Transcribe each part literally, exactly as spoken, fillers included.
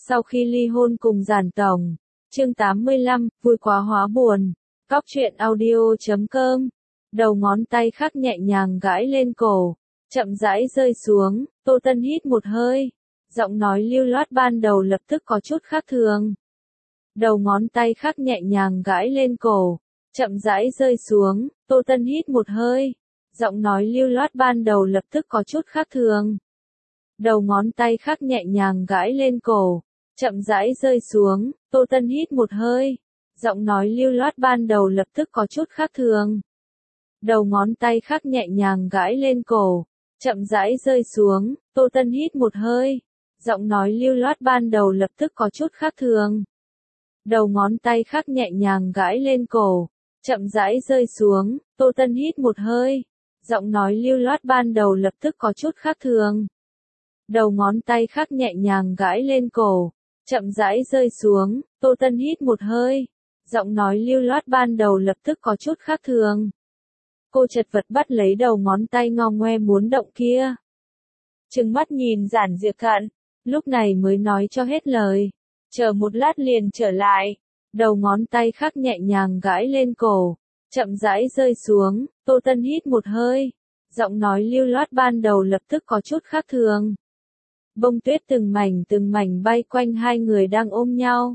Sau khi ly hôn cùng Giản Tổng. Chương tám mươi lăm, vui quá hóa buồn. Cóc truyện audio chấm com. Đầu ngón tay khắc nhẹ nhàng gãi lên cổ, chậm rãi rơi xuống, Tô Tân hít một hơi. Giọng nói lưu loát ban đầu lập tức có chút khác thường. Đầu ngón tay khắc nhẹ nhàng gãi lên cổ, chậm rãi rơi xuống, Tô Tân hít một hơi. Giọng nói lưu loát ban đầu lập tức có chút khác thường. Đầu ngón tay khắc nhẹ nhàng gãi lên cổ, chậm rãi rơi xuống, Tô Tân hít một hơi. Giọng nói lưu loát ban đầu lập tức có chút khác thường. Đầu ngón tay khắc nhẹ nhàng gãi lên cổ, chậm rãi rơi xuống, Tô Tân hít một hơi. Giọng nói lưu loát ban đầu lập tức có chút khác thường. Đầu ngón tay khắc nhẹ nhàng gãi lên cổ, chậm rãi rơi xuống, Tô Tân hít một hơi. Giọng nói lưu loát ban đầu lập tức có chút khác thường. Đầu ngón tay khắc nhẹ nhàng gãi lên cổ, chậm rãi rơi xuống, Tô Tân hít một hơi. Giọng nói lưu loát ban đầu lập tức có chút khác thường. Cô chật vật bắt lấy đầu ngón tay ngao ngoe muốn động kia. Trừng mắt nhìn Giản Diệp Cận, lúc này mới nói cho hết lời. Chờ một lát liền trở lại. Đầu ngón tay khắc nhẹ nhàng gãi lên cổ, chậm rãi rơi xuống, Tô Tân hít một hơi. Giọng nói lưu loát ban đầu lập tức có chút khác thường. Bông tuyết từng mảnh từng mảnh bay quanh hai người đang ôm nhau.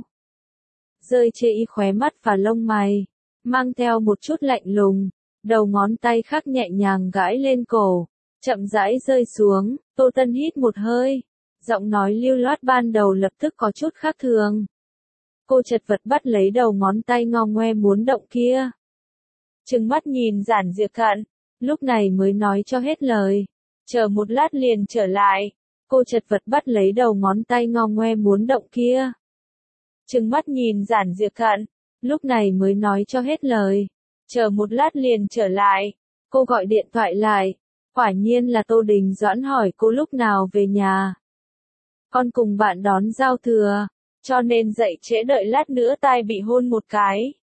Rơi trên khóe mắt và lông mày, mang theo một chút lạnh lùng. Đầu ngón tay khắc nhẹ nhàng gãi lên cổ, chậm rãi rơi xuống, Tô Tân hít một hơi. Giọng nói lưu loát ban đầu lập tức có chút khác thường. Cô chật vật bắt lấy đầu ngón tay ngao ngoe muốn động kia. Trừng mắt nhìn Giản Diệp Cận, lúc này mới nói cho hết lời. Chờ một lát liền trở lại. Cô chật vật bắt lấy đầu ngón tay ngao ngoe muốn động kia. Trừng mắt nhìn Giản Diệp Cận, lúc này mới nói cho hết lời. Chờ một lát liền trở lại. Cô gọi điện thoại lại. Quả nhiên là Tô Đình Doãn hỏi cô lúc nào về nhà. Con cùng bạn đón giao thừa, cho nên dậy trễ đợi lát nữa tai bị hôn một cái.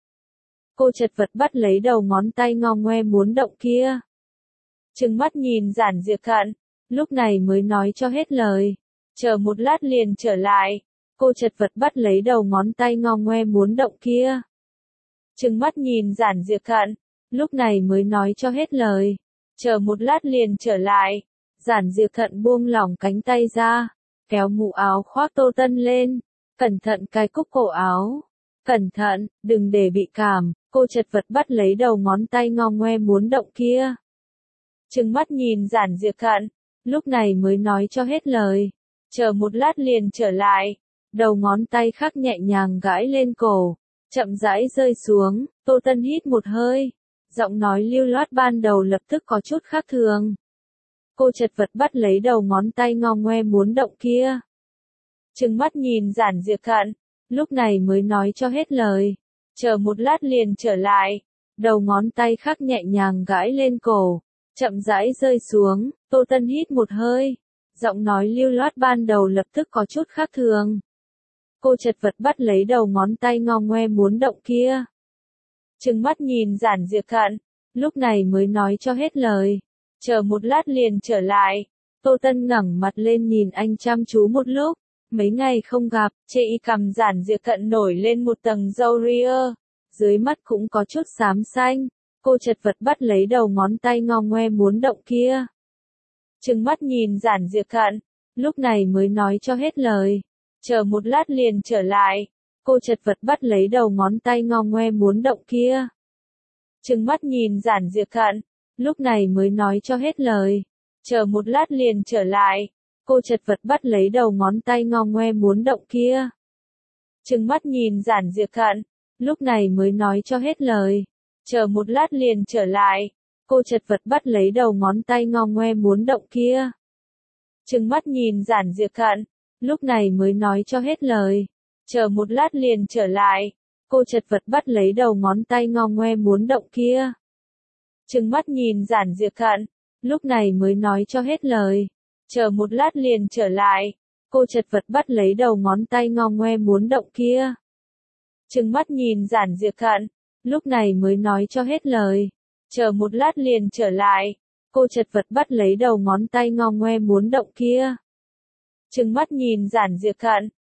Cô chật vật bắt lấy đầu ngón tay ngao ngoe muốn động kia. Trừng mắt nhìn Giản Diệp Cận, lúc này mới nói cho hết lời. Chờ một lát liền trở lại. Cô chật vật bắt lấy đầu ngón tay ngao ngoe muốn động kia. Trừng mắt nhìn Giản Diệp Cận, lúc này mới nói cho hết lời. Chờ một lát liền trở lại. Giản Diệp Cận buông lỏng cánh tay ra, kéo mũ áo khoác Tô Tân lên, cẩn thận cài cúc cổ áo. Cẩn thận, đừng để bị cảm. Cô chật vật bắt lấy đầu ngón tay ngao ngoe muốn động kia. Trừng mắt nhìn Giản Diệp Cận, lúc này mới nói cho hết lời. Chờ một lát liền trở lại. Đầu ngón tay khắc nhẹ nhàng gãi lên cổ, chậm rãi rơi xuống, Tô Tân hít một hơi. Giọng nói lưu loát ban đầu lập tức có chút khác thường. Cô chật vật bắt lấy đầu ngón tay ngao ngoe muốn động kia. Trừng mắt nhìn Giản Diệp Cận, lúc này mới nói cho hết lời. Chờ một lát liền trở lại. Đầu ngón tay khắc nhẹ nhàng gãi lên cổ, chậm rãi rơi xuống, Tô Tân hít một hơi. Giọng nói lưu loát ban đầu lập tức có chút khác thường. Cô chật vật bắt lấy đầu ngón tay ngao ngoe muốn động kia. Trừng mắt nhìn Giản Diệp Cận, lúc này mới nói cho hết lời. Chờ một lát liền trở lại. Tô Tân ngẩng mặt lên nhìn anh chăm chú một lúc. Mấy ngày không gặp, chê y cằm Giản Diệp Cận nổi lên một tầng râu ria. Dưới mắt cũng có chút xám xanh. Cô chật vật bắt lấy đầu ngón tay ngao ngoe muốn động kia. Trừng mắt nhìn Giản Diệp Cận, lúc này mới nói cho hết lời. Chờ một lát liền trở lại. Cô chật vật bắt lấy đầu ngón tay ngao ngoe muốn động kia. Trừng mắt nhìn Giản Diệp Cận, lúc này mới nói cho hết lời. Chờ một lát liền trở lại. Cô chật vật bắt lấy đầu ngón tay ngao ngoe muốn động kia. Trừng mắt nhìn Giản Diệp Cận, lúc này mới nói cho hết lời. Chờ một lát liền trở lại. Cô chật vật bắt lấy đầu ngón tay ngao ngoe muốn động kia. Trừng mắt nhìn Giản Diệp Cận, lúc này mới nói cho hết lời. Chờ một lát liền trở lại. Cô chật vật bắt lấy đầu ngón tay ngao ngoe muốn động kia. Trừng mắt nhìn Giản Diệp Cận, lúc này mới nói cho hết lời. Chờ một lát liền trở lại. Cô chật vật bắt lấy đầu ngón tay ngao ngoe muốn động kia. Trừng mắt nhìn Giản Diệp Cận, lúc này mới nói cho hết lời. Chờ một lát liền trở lại. Cô chật vật bắt lấy đầu ngón tay ngao ngoe muốn động kia. Trừng mắt nhìn Giản Diệp Cận,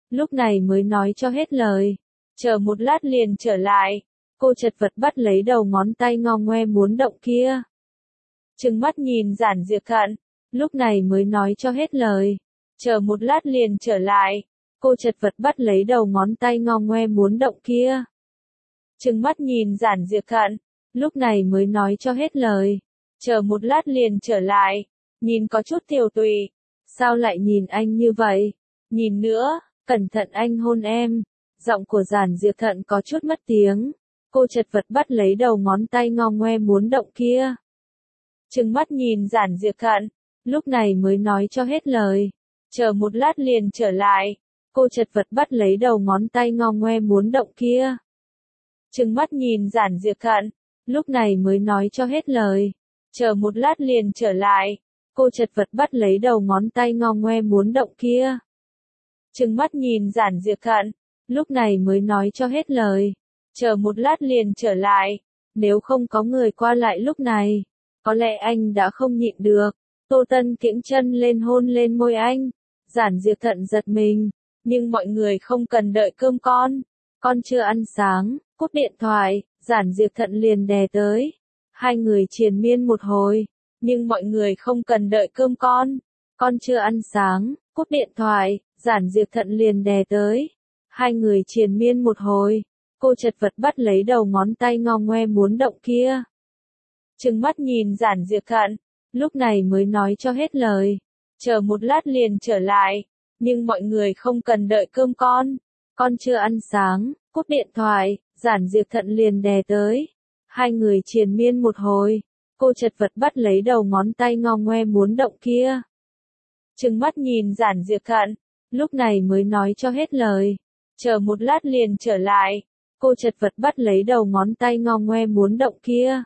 lúc này mới nói cho hết lời. Chờ một lát liền trở lại. Cô chật vật bắt lấy đầu ngón tay ngao ngoe muốn động kia. Trừng mắt nhìn Giản Diệp Thận, lúc này mới nói cho hết lời. Chờ một lát liền trở lại. Cô chật vật bắt lấy đầu ngón tay ngao ngoe muốn động kia. Trừng mắt nhìn Giản Diệp Thận, lúc này mới nói cho hết lời. Chờ một lát liền trở lại. Nhìn có chút tiều tụy. Sao lại nhìn anh như vậy? Nhìn nữa, cẩn thận anh hôn em. Giọng của Giản Diệp Thận có chút mất tiếng. Cô chật vật bắt lấy đầu ngón tay ngao ngoe muốn động kia. Trừng mắt nhìn Giản Diệp Thận, lúc này mới nói cho hết lời. Chờ một lát liền trở lại. Cô chật vật bắt lấy đầu ngón tay ngao ngoe muốn động kia. Trừng mắt nhìn Giản Diệp Thận, lúc này mới nói cho hết lời. Chờ một lát liền trở lại. Cô chật vật bắt lấy đầu ngón tay ngao ngoe muốn động kia. Trừng mắt nhìn Giản Diệp Thận, lúc này mới nói cho hết lời. Chờ một lát liền trở lại. Nếu không có người qua lại lúc này, có lẽ anh đã không nhịn được. Tô Tân kiễng chân lên hôn lên môi anh. Giản Diệp Thận giật mình. Nhưng mọi người không cần đợi cơm con. Con chưa ăn sáng, cúp điện thoại, Giản Diệp Thận liền đè tới. Hai người triền miên một hồi. Nhưng mọi người không cần đợi cơm con. Con chưa ăn sáng, cúp điện thoại, Giản Diệp Thận liền đè tới. Hai người triền miên một hồi. Cô chật vật bắt lấy đầu ngón tay ngao ngoe muốn động kia. Trừng mắt nhìn Giản Diệp Thận, lúc này mới nói cho hết lời. Chờ một lát liền trở lại. Nhưng mọi người không cần đợi cơm con. Con chưa ăn sáng, cúp điện thoại, Giản Diệp Thận liền đè tới. Hai người triền miên một hồi. Cô chật vật bắt lấy đầu ngón tay ngao ngoe muốn động kia. Trừng mắt nhìn Giản Diệp Thận, lúc này mới nói cho hết lời. Chờ một lát liền trở lại. Cô chật vật bắt lấy đầu ngón tay ngao ngoe muốn động kia.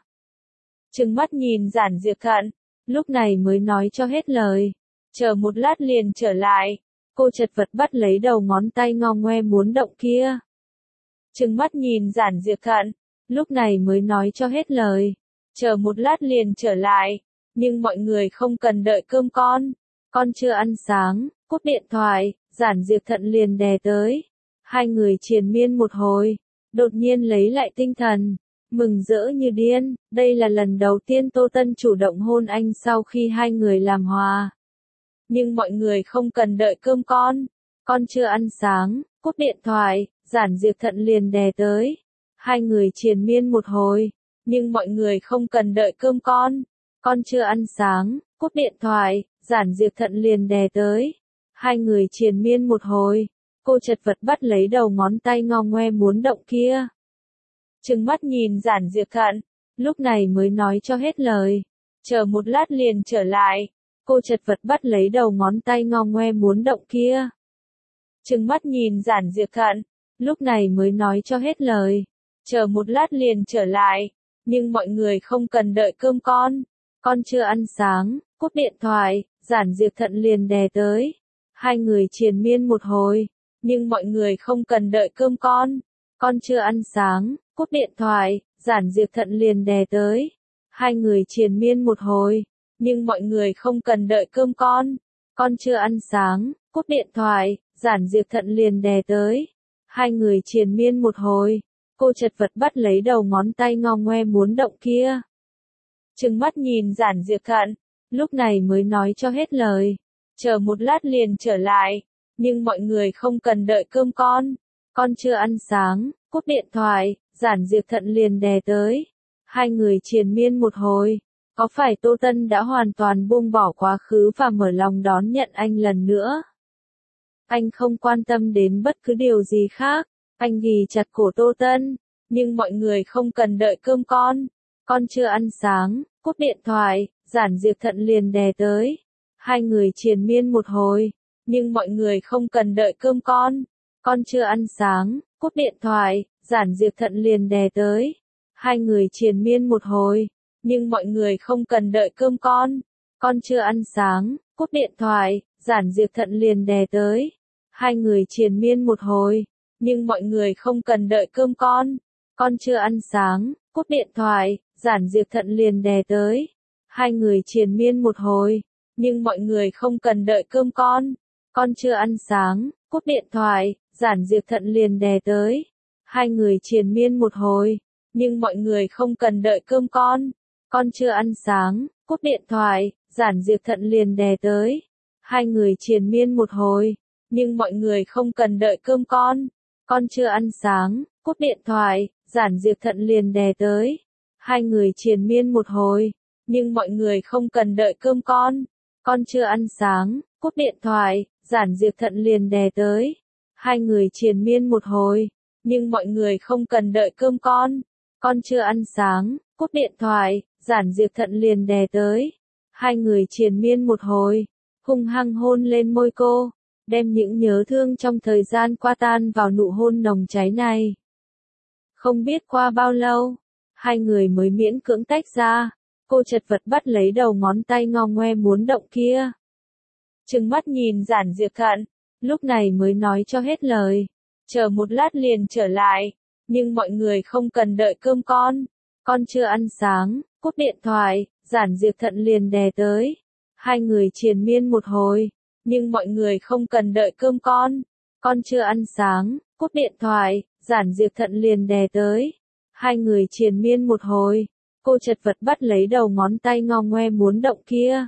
Trừng mắt nhìn Giản Diệp Thận, lúc này mới nói cho hết lời. Chờ một lát liền trở lại. Cô chật vật bắt lấy đầu ngón tay ngao ngoe muốn động kia. Trừng mắt nhìn Giản Diệp Thận, lúc này mới nói cho hết lời. Chờ một lát liền trở lại. Nhưng mọi người không cần đợi cơm con. Con chưa ăn sáng, cúp điện thoại, Giản Diệp Thận liền đè tới. Hai người triền miên một hồi. Đột nhiên lấy lại tinh thần. Mừng rỡ như điên. Đây là lần đầu tiên Tô Tân chủ động hôn anh sau khi hai người làm hòa. Nhưng mọi người không cần đợi cơm con. Con chưa ăn sáng, cúp điện thoại, Giản Diệp Thận liền đè tới. Hai người triền miên một hồi. Nhưng mọi người không cần đợi cơm con. Con chưa ăn sáng, cúp điện thoại, Giản Diệp Thận liền đè tới. Hai người triền miên một hồi. Cô chật vật bắt lấy đầu ngón tay ngao ngoe muốn động kia. Trừng mắt nhìn Giản Diệp Thận, lúc này mới nói cho hết lời. Chờ một lát liền trở lại. Cô chật vật bắt lấy đầu ngón tay ngao ngoe muốn động kia. Trừng mắt nhìn Giản Diệp Thận, lúc này mới nói cho hết lời. Chờ một lát liền trở lại. Nhưng mọi người không cần đợi cơm con. Con chưa ăn sáng, cúp điện thoại, Giản Diệp Thận liền đè tới. Hai người triền miên một hồi. Nhưng mọi người không cần đợi cơm con. Con chưa ăn sáng, cúp điện thoại, Giản Diệp Thận liền đè tới. Hai người triền miên một hồi. Nhưng mọi người không cần đợi cơm con. Con chưa ăn sáng, cúp điện thoại, Giản Diệp Thận liền đè tới. Hai người triền miên một hồi. Cô chật vật bắt lấy đầu ngón tay ngao ngoe muốn động kia. Trừng mắt nhìn Giản Diệp Thận, lúc này mới nói cho hết lời. Chờ một lát liền trở lại. Nhưng mọi người không cần đợi cơm con. Con chưa ăn sáng, cúp điện thoại, Giản Diệp Thận liền đè tới. Hai người triền miên một hồi. Có phải Tô Tân đã hoàn toàn buông bỏ quá khứ và mở lòng đón nhận anh lần nữa? Anh không quan tâm đến bất cứ điều gì khác. Anh ghì chặt cổ Tô Tân. Nhưng mọi người không cần đợi cơm con. Con chưa ăn sáng, cúp điện thoại, Giản Diệp Thận liền đè tới. Hai người triền miên một hồi. Nhưng mọi người không cần đợi cơm con. Con chưa ăn sáng, cúp điện thoại, Giản Diệp Thận liền đè tới. Hai người triền miên một hồi. Nhưng mọi người không cần đợi cơm con. Con chưa ăn sáng, cúp điện thoại, Giản Diệp Thận liền đè tới. Hai người triền miên một hồi. Nhưng mọi người không cần đợi cơm con. Con chưa ăn sáng, cúp điện thoại, Giản Diệp Thận liền đè tới. Hai người triền miên một hồi. Nhưng mọi người không cần đợi cơm con. Con chưa ăn sáng, cúp điện thoại, Giản Diệp Thận liền đè tới. Hai người triền miên một hồi, nhưng mọi người không cần đợi cơm con. Con chưa ăn sáng, cúp điện thoại, Giản Diệp Thận liền đè tới. Hai người triền miên một hồi, nhưng mọi người không cần đợi cơm con. Con chưa ăn sáng, cúp điện thoại, Giản Diệp Thận liền đè tới. Hai người triền miên một hồi, nhưng mọi người không cần đợi cơm con. Con chưa ăn sáng, cúp điện thoại, Giản Diệp Thận liền đè tới. Hai người triền miên một hồi, nhưng mọi người không cần đợi cơm con. Con chưa ăn sáng, cúp điện thoại, Giản Diệp Thận liền đè tới. Hai người triền miên một hồi, hung hăng hôn lên môi cô, đem những nhớ thương trong thời gian qua tan vào nụ hôn nồng cháy này. Không biết qua bao lâu, hai người mới miễn cưỡng tách ra, cô chật vật bắt lấy đầu ngón tay ngo ngoe muốn động kia. Trừng mắt nhìn Giản Diệp Thận, lúc này mới nói cho hết lời, chờ một lát liền trở lại, nhưng mọi người không cần đợi cơm con. Con chưa ăn sáng, cúp điện thoại, Giản Diệp Thận liền đè tới. Hai người triền miên một hồi, nhưng mọi người không cần đợi cơm con. Con chưa ăn sáng, cúp điện thoại, Giản Diệp Thận liền đè tới. Hai người triền miên một hồi, cô chật vật bắt lấy đầu ngón tay ngo ngoe muốn động kia.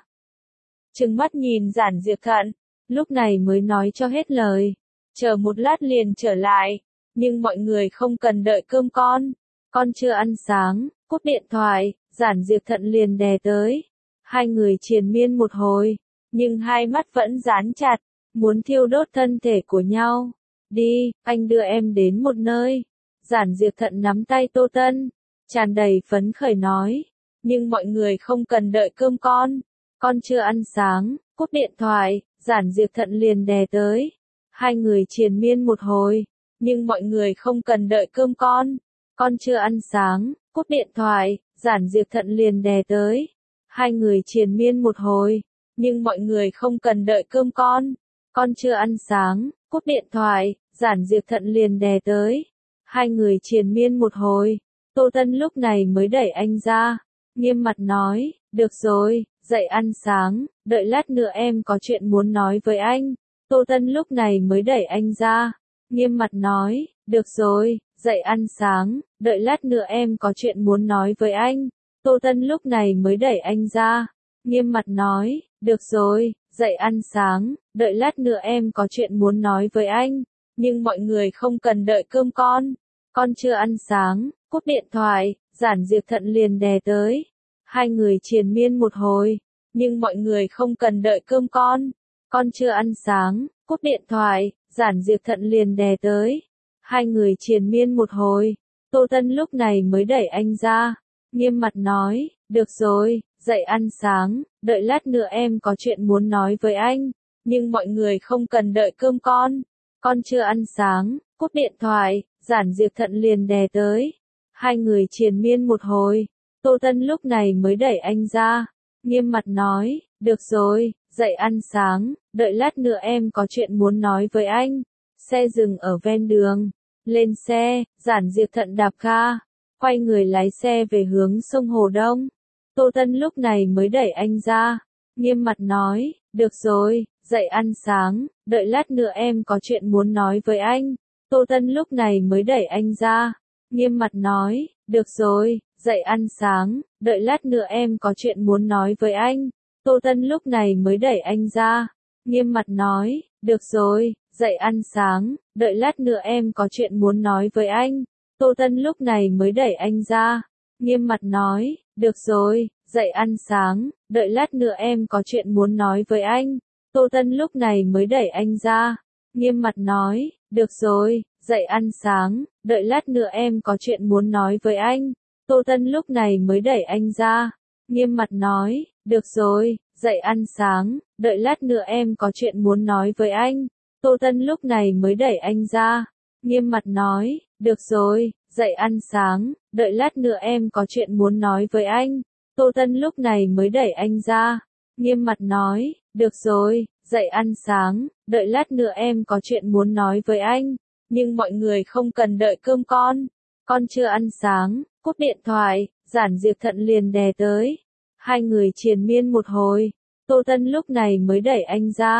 Trừng mắt nhìn Giản Diệp Thận, lúc này mới nói cho hết lời, chờ một lát liền trở lại, nhưng mọi người không cần đợi cơm con. Con chưa ăn sáng, cúp điện thoại, Giản Diệp Thận liền đè tới. Hai người triền miên một hồi, nhưng hai mắt vẫn dán chặt, muốn thiêu đốt thân thể của nhau. Đi, anh đưa em đến một nơi. Giản Diệp Thận nắm tay Tô Tân, tràn đầy phấn khởi nói, nhưng mọi người không cần đợi cơm con. Con chưa ăn sáng, cúp điện thoại, Giản Diệp Thận liền đè tới. Hai người triền miên một hồi, nhưng mọi người không cần đợi cơm con. Con chưa ăn sáng, cúp điện thoại, Giản Diệp Thận liền đè tới. Hai người triền miên một hồi, nhưng mọi người không cần đợi cơm con. Con chưa ăn sáng, cúp điện thoại, Giản Diệp Thận liền đè tới. Hai người triền miên một hồi, Tô Tân lúc này mới đẩy anh ra, nghiêm mặt nói, được rồi, dậy ăn sáng, đợi lát nữa em có chuyện muốn nói với anh. Tô Tân lúc này mới đẩy anh ra, nghiêm mặt nói, được rồi, dậy ăn sáng, đợi lát nữa em có chuyện muốn nói với anh. Tô Tân lúc này mới đẩy anh ra, nghiêm mặt nói, được rồi, dậy ăn sáng, đợi lát nữa em có chuyện muốn nói với anh, nhưng mọi người không cần đợi cơm con. Con chưa ăn sáng, cúp điện thoại, Giản Diệp Thận liền đè tới. Hai người triền miên một hồi, nhưng mọi người không cần đợi cơm con. Con chưa ăn sáng, cúp điện thoại, Giản Diệp Thận liền đè tới. Hai người triền miên một hồi, Tô Tân lúc này mới đẩy anh ra, nghiêm mặt nói, được rồi, dậy ăn sáng, đợi lát nữa em có chuyện muốn nói với anh, nhưng mọi người không cần đợi cơm con. Con chưa ăn sáng, cúp điện thoại, Giản Diệp Thận liền đè tới. Hai người triền miên một hồi, Tô Tân lúc này mới đẩy anh ra, nghiêm mặt nói, được rồi, dậy ăn sáng, đợi lát nữa em có chuyện muốn nói với anh. Xe dừng ở ven đường, lên xe, Giản Diệp Thận đạp ga, quay người lái xe về hướng sông Hồ Đông. Tô Tân lúc này mới đẩy anh ra, nghiêm mặt nói, được rồi, dậy ăn sáng, đợi lát nữa em có chuyện muốn nói với anh. Tô Tân lúc này mới đẩy anh ra, nghiêm mặt nói, được rồi, dậy ăn sáng, đợi lát nữa em có chuyện muốn nói với anh. Tô Tân lúc này mới đẩy anh ra, nghiêm mặt nói, được rồi, dậy ăn sáng, đợi lát nữa em có chuyện muốn nói với anh. Tô Tân lúc này mới đẩy anh ra, nghiêm mặt nói, được rồi, dậy ăn sáng, đợi lát nữa em có chuyện muốn nói với anh. Tô Tân lúc này mới đẩy anh ra, nghiêm mặt nói, được rồi, dậy ăn sáng, đợi lát nữa em có chuyện muốn nói với anh. Tô Tân lúc này mới đẩy anh ra, nghiêm mặt nói, được rồi, dậy ăn sáng, đợi lát nữa em có chuyện muốn nói với anh. Tô Tân lúc này mới đẩy anh ra, nghiêm mặt nói, được rồi, dậy ăn sáng, đợi lát nữa em có chuyện muốn nói với anh. Tô Tân lúc này mới đẩy anh ra, nghiêm mặt nói, được rồi, dậy ăn sáng, đợi lát nữa em có chuyện muốn nói với anh, nhưng mọi người không cần đợi cơm con. Con chưa ăn sáng, cúp điện thoại, Giản Diệp Thận liền đè tới. Hai người triền miên một hồi, Tô Tân lúc này mới đẩy anh ra,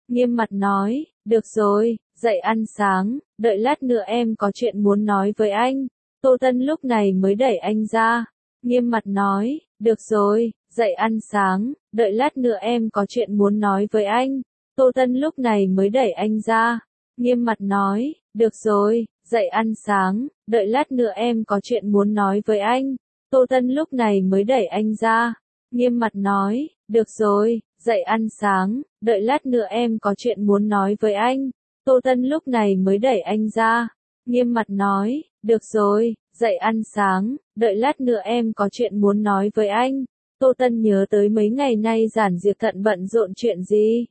nghiêm mặt nói, được rồi, dậy ăn sáng, đợi lát nữa em có chuyện muốn nói với anh. Tô Tân lúc này mới đẩy anh ra, nghiêm mặt nói, được rồi, dậy ăn sáng, đợi lát nữa em có chuyện muốn nói với anh. Tô Tân lúc này mới đẩy anh ra, nghiêm mặt nói, được rồi, dậy ăn sáng, đợi lát nữa em có chuyện muốn nói với anh. Tô Tân lúc này mới đẩy anh ra, nghiêm mặt nói, được rồi, dậy ăn sáng, đợi lát nữa em có chuyện muốn nói với anh. Tô Tân lúc này mới đẩy anh ra, nghiêm mặt nói, được rồi, dậy ăn sáng, đợi lát nữa em có chuyện muốn nói với anh. Tô Tân nhớ tới mấy ngày nay Giản Diệp Thận bận rộn chuyện gì.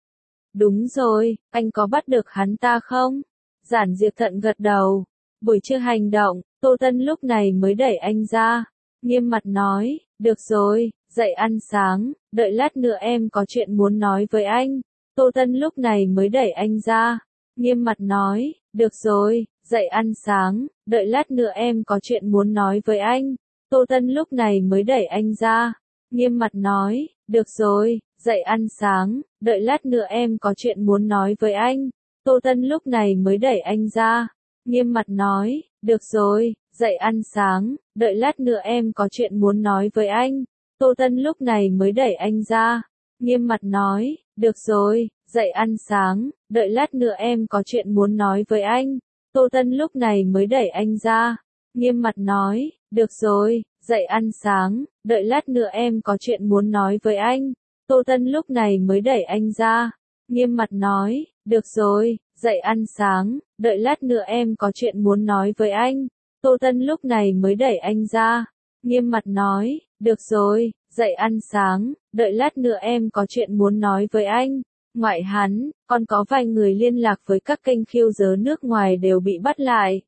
Đúng rồi, anh có bắt được hắn ta không? Giản Diệp Thận gật đầu. Buổi trưa hành động, Tô Tân lúc này mới đẩy anh ra, nghiêm mặt nói, được rồi, dậy ăn sáng, đợi lát nữa em có chuyện muốn nói với anh. Tô Tân lúc này mới đẩy anh ra, nghiêm mặt nói, được rồi, dậy ăn sáng, đợi lát nữa em có chuyện muốn nói với anh. Tô Tân lúc này mới đẩy anh ra, nghiêm mặt nói, được rồi, dậy ăn sáng, đợi lát nữa em có chuyện muốn nói với anh. Tô Tân lúc này mới đẩy anh ra, nghiêm mặt nói, được rồi, dậy ăn sáng, đợi lát nữa em có chuyện muốn nói với anh. Tô Tân lúc này mới đẩy anh ra, nghiêm mặt nói, được rồi, dậy ăn sáng, đợi lát nữa em có chuyện muốn nói với anh. Tô Tân lúc này mới đẩy anh ra, nghiêm mặt nói, được rồi, dậy ăn sáng, đợi lát nữa em có chuyện muốn nói với anh. Tô Tân lúc này mới đẩy anh ra, nghiêm mặt nói, được rồi, dậy ăn sáng, đợi lát nữa em có chuyện muốn nói với anh. Tô Tân lúc này mới đẩy anh ra, nghiêm mặt nói, được rồi, dậy ăn sáng, đợi lát nữa em có chuyện muốn nói với anh. Ngoại hắn, còn có vài người liên lạc với các kênh khiêu dớ nước ngoài đều bị bắt lại.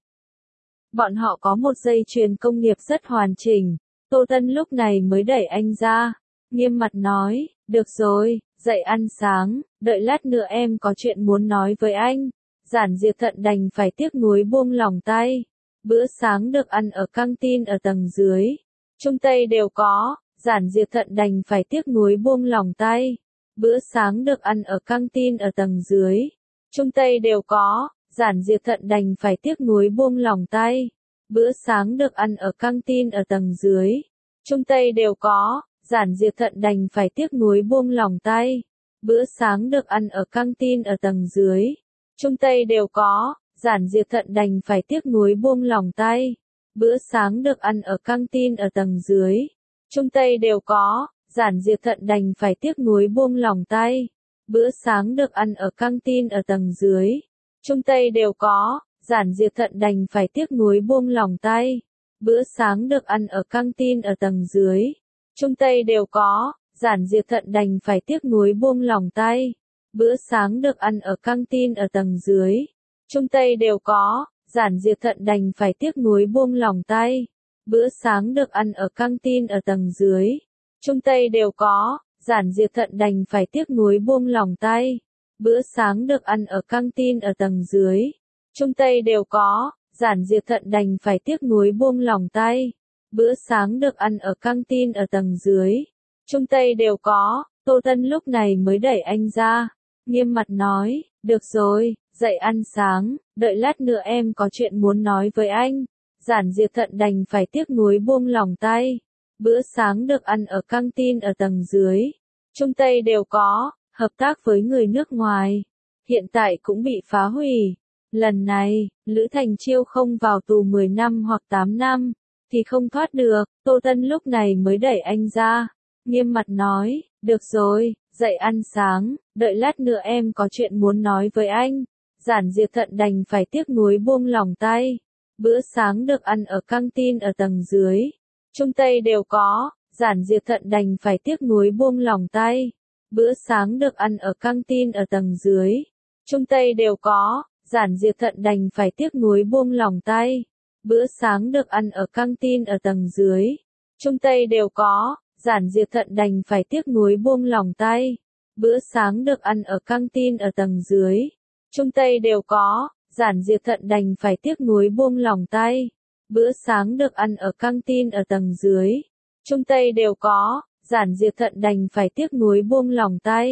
Bọn họ có một dây chuyền công nghiệp rất hoàn chỉnh. Tô Tân lúc này mới đẩy anh ra, nghiêm mặt nói, được rồi, dậy ăn sáng, đợi lát nữa em có chuyện muốn nói với anh. Giản Diệp Thận đành phải tiếc nuối buông lỏng tay. Bữa sáng được ăn ở căng tin ở tầng dưới. Trung Tây đều có, Giản Diệp Thận đành phải tiếc nuối buông lỏng tay. Bữa sáng được ăn ở căng tin ở tầng dưới. Trung Tây đều có, Giản Diệp Thận đành phải tiếc nuối buông lỏng tay. Bữa sáng được ăn ở căng tin ở tầng dưới. Trung Tây đều có, Giản Diệp Thận đành phải tiếc nuối buông lỏng tay. Bữa sáng được ăn ở căng tin ở tầng dưới. Trung Tây đều có, Giản Diệp Thận đành phải tiếc nuối buông lỏng tay. Bữa sáng được ăn ở căng tin ở tầng dưới. Trung Tây đều có, Giản Diệp Thận đành phải tiếc nuối buông lỏng tay. Bữa sáng được ăn ở căng tin ở tầng dưới. Trung Tây đều có, Giản Diệp Thận đành phải tiếc nuối buông lỏng tay. Bữa sáng được ăn ở căng tin ở tầng dưới. Trung Tây đều có, Giản Diệp Thận đành phải tiếc nuối buông lỏng tay. Bữa sáng được ăn ở căng tin ở tầng dưới. Trung Tây đều có, Giản Diệp Thận đành phải tiếc nuối buông lỏng tay. Bữa sáng được ăn ở căng tin ở tầng dưới. Trung Tây đều có, Giản Diệp Thận đành phải tiếc nuối buông lỏng tay. Bữa sáng được ăn ở căng tin ở tầng dưới. Trung Tây đều có, Giản Diệp Thận đành phải tiếc nuối buông lỏng tay. Bữa sáng được ăn ở căng tin ở tầng dưới. Trung Tây đều có, Tô Tân lúc này mới đẩy anh ra, nghiêm mặt nói, được rồi, dậy ăn sáng, đợi lát nữa em có chuyện muốn nói với anh. Giản Diệp Thận đành phải tiếc nuối buông lỏng tay. Bữa sáng được ăn ở căng tin ở tầng dưới. Trung Tây đều có, hợp tác với người nước ngoài. Hiện tại cũng bị phá hủy. Lần này, Lữ Thành Chiêu không vào tù mười năm hoặc tám năm, thì không thoát được. Tô Tân lúc này mới đẩy anh ra, nghiêm mặt nói, được rồi, dậy ăn sáng, đợi lát nữa em có chuyện muốn nói với anh. Giản Diệp Thận đành phải tiếc nuối buông lỏng tay. Bữa sáng được ăn ở căng tin ở tầng dưới. Trung Tây đều có, Giản Diệp Thận đành phải tiếc nuối buông lỏng tay. Bữa sáng được ăn ở căng tin ở tầng dưới. Trung Tây đều có, Giản Diệp Thận đành phải tiếc nuối buông lỏng tay. Bữa sáng được ăn ở căng tin ở tầng dưới. Trung Tây đều có, Giản Diệp Thận đành phải tiếc nuối buông lỏng tay. Bữa sáng được ăn ở căng tin ở tầng dưới. Trung Tây đều có, Giản Diệp Thận đành phải tiếc nuối buông lỏng tay. Bữa sáng được ăn ở căng tin ở tầng dưới. Trung Tây đều có, Giản Diệp Thận đành phải tiếc nuối buông lỏng tay.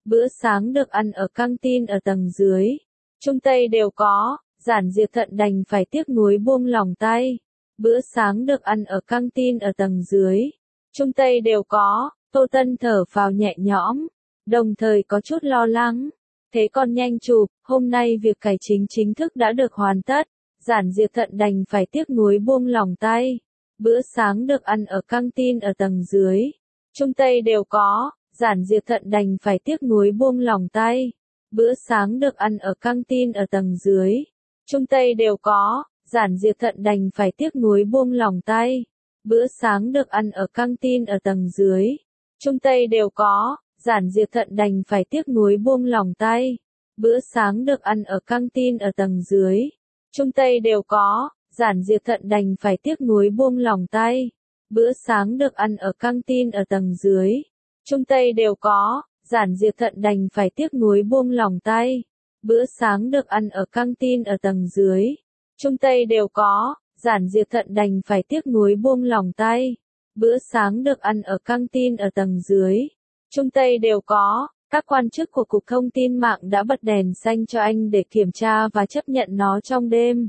Bữa sáng được ăn ở căng tin ở tầng dưới. Trung Tây đều có, Giản Diệp Thận đành phải tiếc nuối buông lòng tay. Bữa sáng được ăn ở căng tin ở tầng dưới. Trung Tây đều có, Tô Tân thở phào nhẹ nhõm, đồng thời có chút lo lắng. Thế con nhanh chụp, hôm nay việc cải chính chính thức đã được hoàn tất. Giản Diệp Thận đành phải tiếc nuối buông lòng tay. Bữa sáng được ăn ở căng tin ở tầng dưới. Trung Tây đều có, Giản Diệp Thận đành phải tiếc nuối buông lòng tay. Bữa sáng được ăn ở căng tin ở tầng dưới. Trung Tây đều có, Giản Diệp Thận đành phải tiếc nuối buông lòng tay. Bữa sáng được ăn ở căng tin ở tầng dưới. Trung Tây đều có, Giản Diệp Thận đành phải tiếc nuối buông lòng tay. Bữa sáng được ăn ở căng tin ở tầng dưới. Trung Tây đều có, Giản Diệp Thận đành phải tiếc nuối buông lòng tay. Bữa sáng được ăn ở căng tin ở tầng dưới. Trung Tây đều có, Giản Diệp Thận đành phải tiếc nuối buông lòng tay. Bữa sáng được ăn ở căng tin ở tầng dưới. Trung Tây đều có, Giản Diệp Thận đành phải tiếc nuối buông lòng tay. Bữa sáng được ăn ở căng tin ở tầng dưới. Trung Tây đều có, các quan chức của Cục Thông tin mạng đã bật đèn xanh cho anh để kiểm tra và chấp nhận nó trong đêm.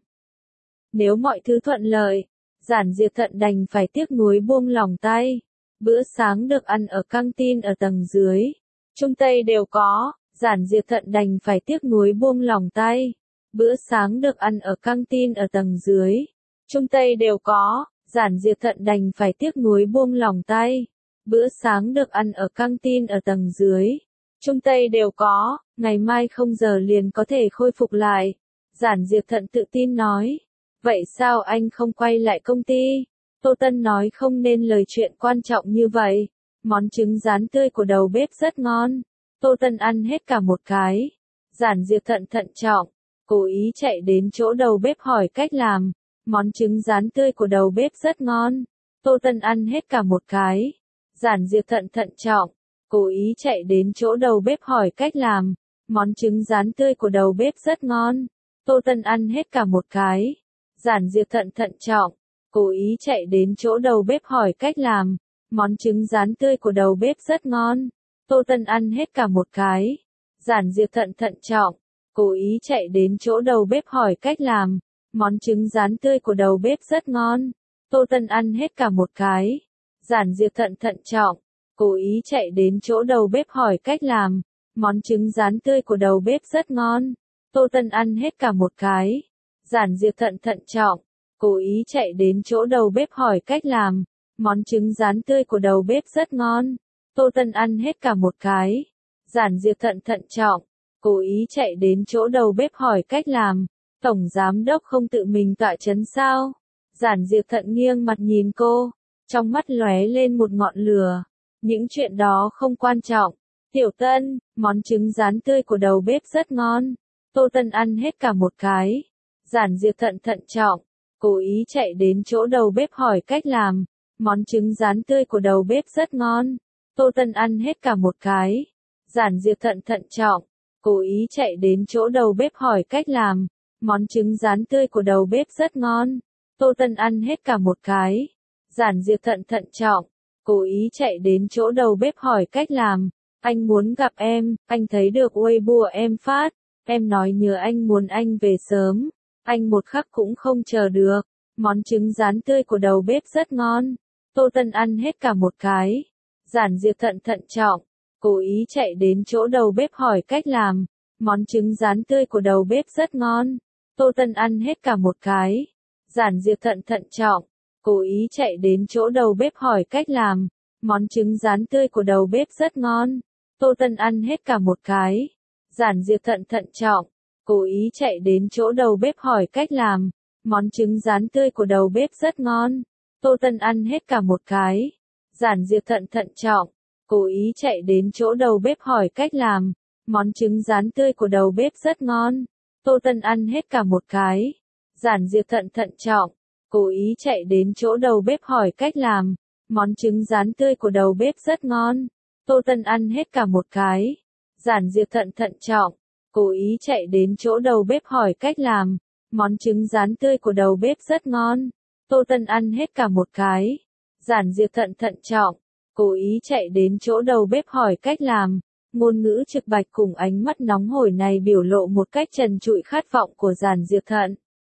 Nếu mọi thứ thuận lợi, Giản Diệp Thận đành phải tiếc nuối buông lòng tay. Bữa sáng được ăn ở căng tin ở tầng dưới. Trung Tây đều có, Giản Diệp Thận đành phải tiếc nuối buông lòng tay. Bữa sáng được ăn ở căng tin ở tầng dưới. Trung Tây đều có, Giản Diệp Thận đành phải tiếc nuối buông lòng tay. Bữa sáng được ăn ở căng tin ở tầng dưới. Trung Tây đều có, ngày mai không giờ liền có thể khôi phục lại. Giản Diệp Thận tự tin nói. Vậy sao anh không quay lại công ty? Tô Tân nói không nên lời chuyện quan trọng như vậy. Món trứng rán tươi của đầu bếp rất ngon. Tô Tân ăn hết cả một cái. Giản Diệp Thận thận trọng, cố ý chạy đến chỗ đầu bếp hỏi cách làm. Món trứng rán tươi của đầu bếp rất ngon. Tô Tân ăn hết cả một cái. Giản Diệp Thận thận trọng, cố ý chạy đến chỗ đầu bếp hỏi cách làm. Món trứng rán tươi của đầu bếp rất ngon. Tô Tân ăn hết cả một cái. Giản Diệp Thận thận trọng, cố ý chạy đến chỗ đầu bếp hỏi cách làm. Món trứng rán tươi của đầu bếp rất ngon. Tô Tân ăn hết cả một cái. Giản Diệp Thận thận trọng, cố ý chạy đến chỗ đầu bếp hỏi cách làm. Món trứng rán tươi của đầu bếp rất ngon. Tô Tân ăn hết cả một cái. Giản Diệp Thận thận trọng, cố ý chạy đến chỗ đầu bếp hỏi cách làm. Món trứng rán tươi của đầu bếp rất ngon. Tô Tân ăn hết cả một cái. Giản Diệp Thận thận trọng, cố ý chạy đến chỗ đầu bếp hỏi cách làm. Món trứng rán tươi của đầu bếp rất ngon. Tô Tân ăn hết cả một cái. Giản Diệp Thận thận trọng, cố ý chạy đến chỗ đầu bếp hỏi cách làm. Tổng giám đốc không tự mình tọa chấn sao? Giản Diệp Thận nghiêng mặt nhìn cô, trong mắt lóe lên một ngọn lửa. Những chuyện đó không quan trọng. Tiểu Tân, món trứng rán tươi của đầu bếp rất ngon. Tô Tân ăn hết cả một cái. Giản Diệp Thận thận trọng, cố ý chạy đến chỗ đầu bếp hỏi cách làm. Món trứng rán tươi của đầu bếp rất ngon. Tô Tân ăn hết cả một cái. Giản Diệp Thận thận trọng, cố ý chạy đến chỗ đầu bếp hỏi cách làm. Món trứng rán tươi của đầu bếp rất ngon. Tô Tân ăn hết cả một cái. Giản Diệp Thận thận trọng, cố ý chạy đến chỗ đầu bếp hỏi cách làm. Anh muốn gặp em, anh thấy được Weibo em phát. Em nói nhớ anh muốn anh về sớm. Anh một khắc cũng không chờ được. Món trứng rán tươi của đầu bếp rất ngon. Tô Tân ăn hết cả một cái. Giản Diệp Thận thận trọng, cố ý chạy đến chỗ đầu bếp hỏi cách làm. Món trứng rán tươi của đầu bếp rất ngon. Tô Tân ăn hết cả một cái. Giản Diệp Thận thận trọng, cố ý chạy đến chỗ đầu bếp hỏi cách làm. Món trứng rán tươi của đầu bếp rất ngon. Tô Tân ăn hết cả một cái. Giản Diệp Thận thận trọng, cố ý chạy đến chỗ đầu bếp hỏi cách làm. Món trứng rán tươi của đầu bếp rất ngon. Tô Tân ăn hết cả một cái. Giản Diệp Thận thận trọng, cố ý chạy đến chỗ đầu bếp hỏi cách làm. Món trứng rán tươi của đầu bếp rất ngon. Tô Tân ăn hết cả một cái. Giản Diệp Thận thận trọng, cố ý chạy đến chỗ đầu bếp hỏi cách làm. Món trứng rán tươi của đầu bếp rất ngon. Tô Tân ăn hết cả một cái. Giản Diệp Thận thận trọng, cố ý chạy đến chỗ đầu bếp hỏi cách làm. Món trứng rán tươi của đầu bếp rất ngon. Tô Tân ăn hết cả một cái. Giản Diệp Thận thận trọng, cố ý chạy đến chỗ đầu bếp hỏi cách làm. Ngôn ngữ trực bạch cùng ánh mắt nóng hổi này biểu lộ một cách trần trụi khát vọng của Giản Diệp Thận.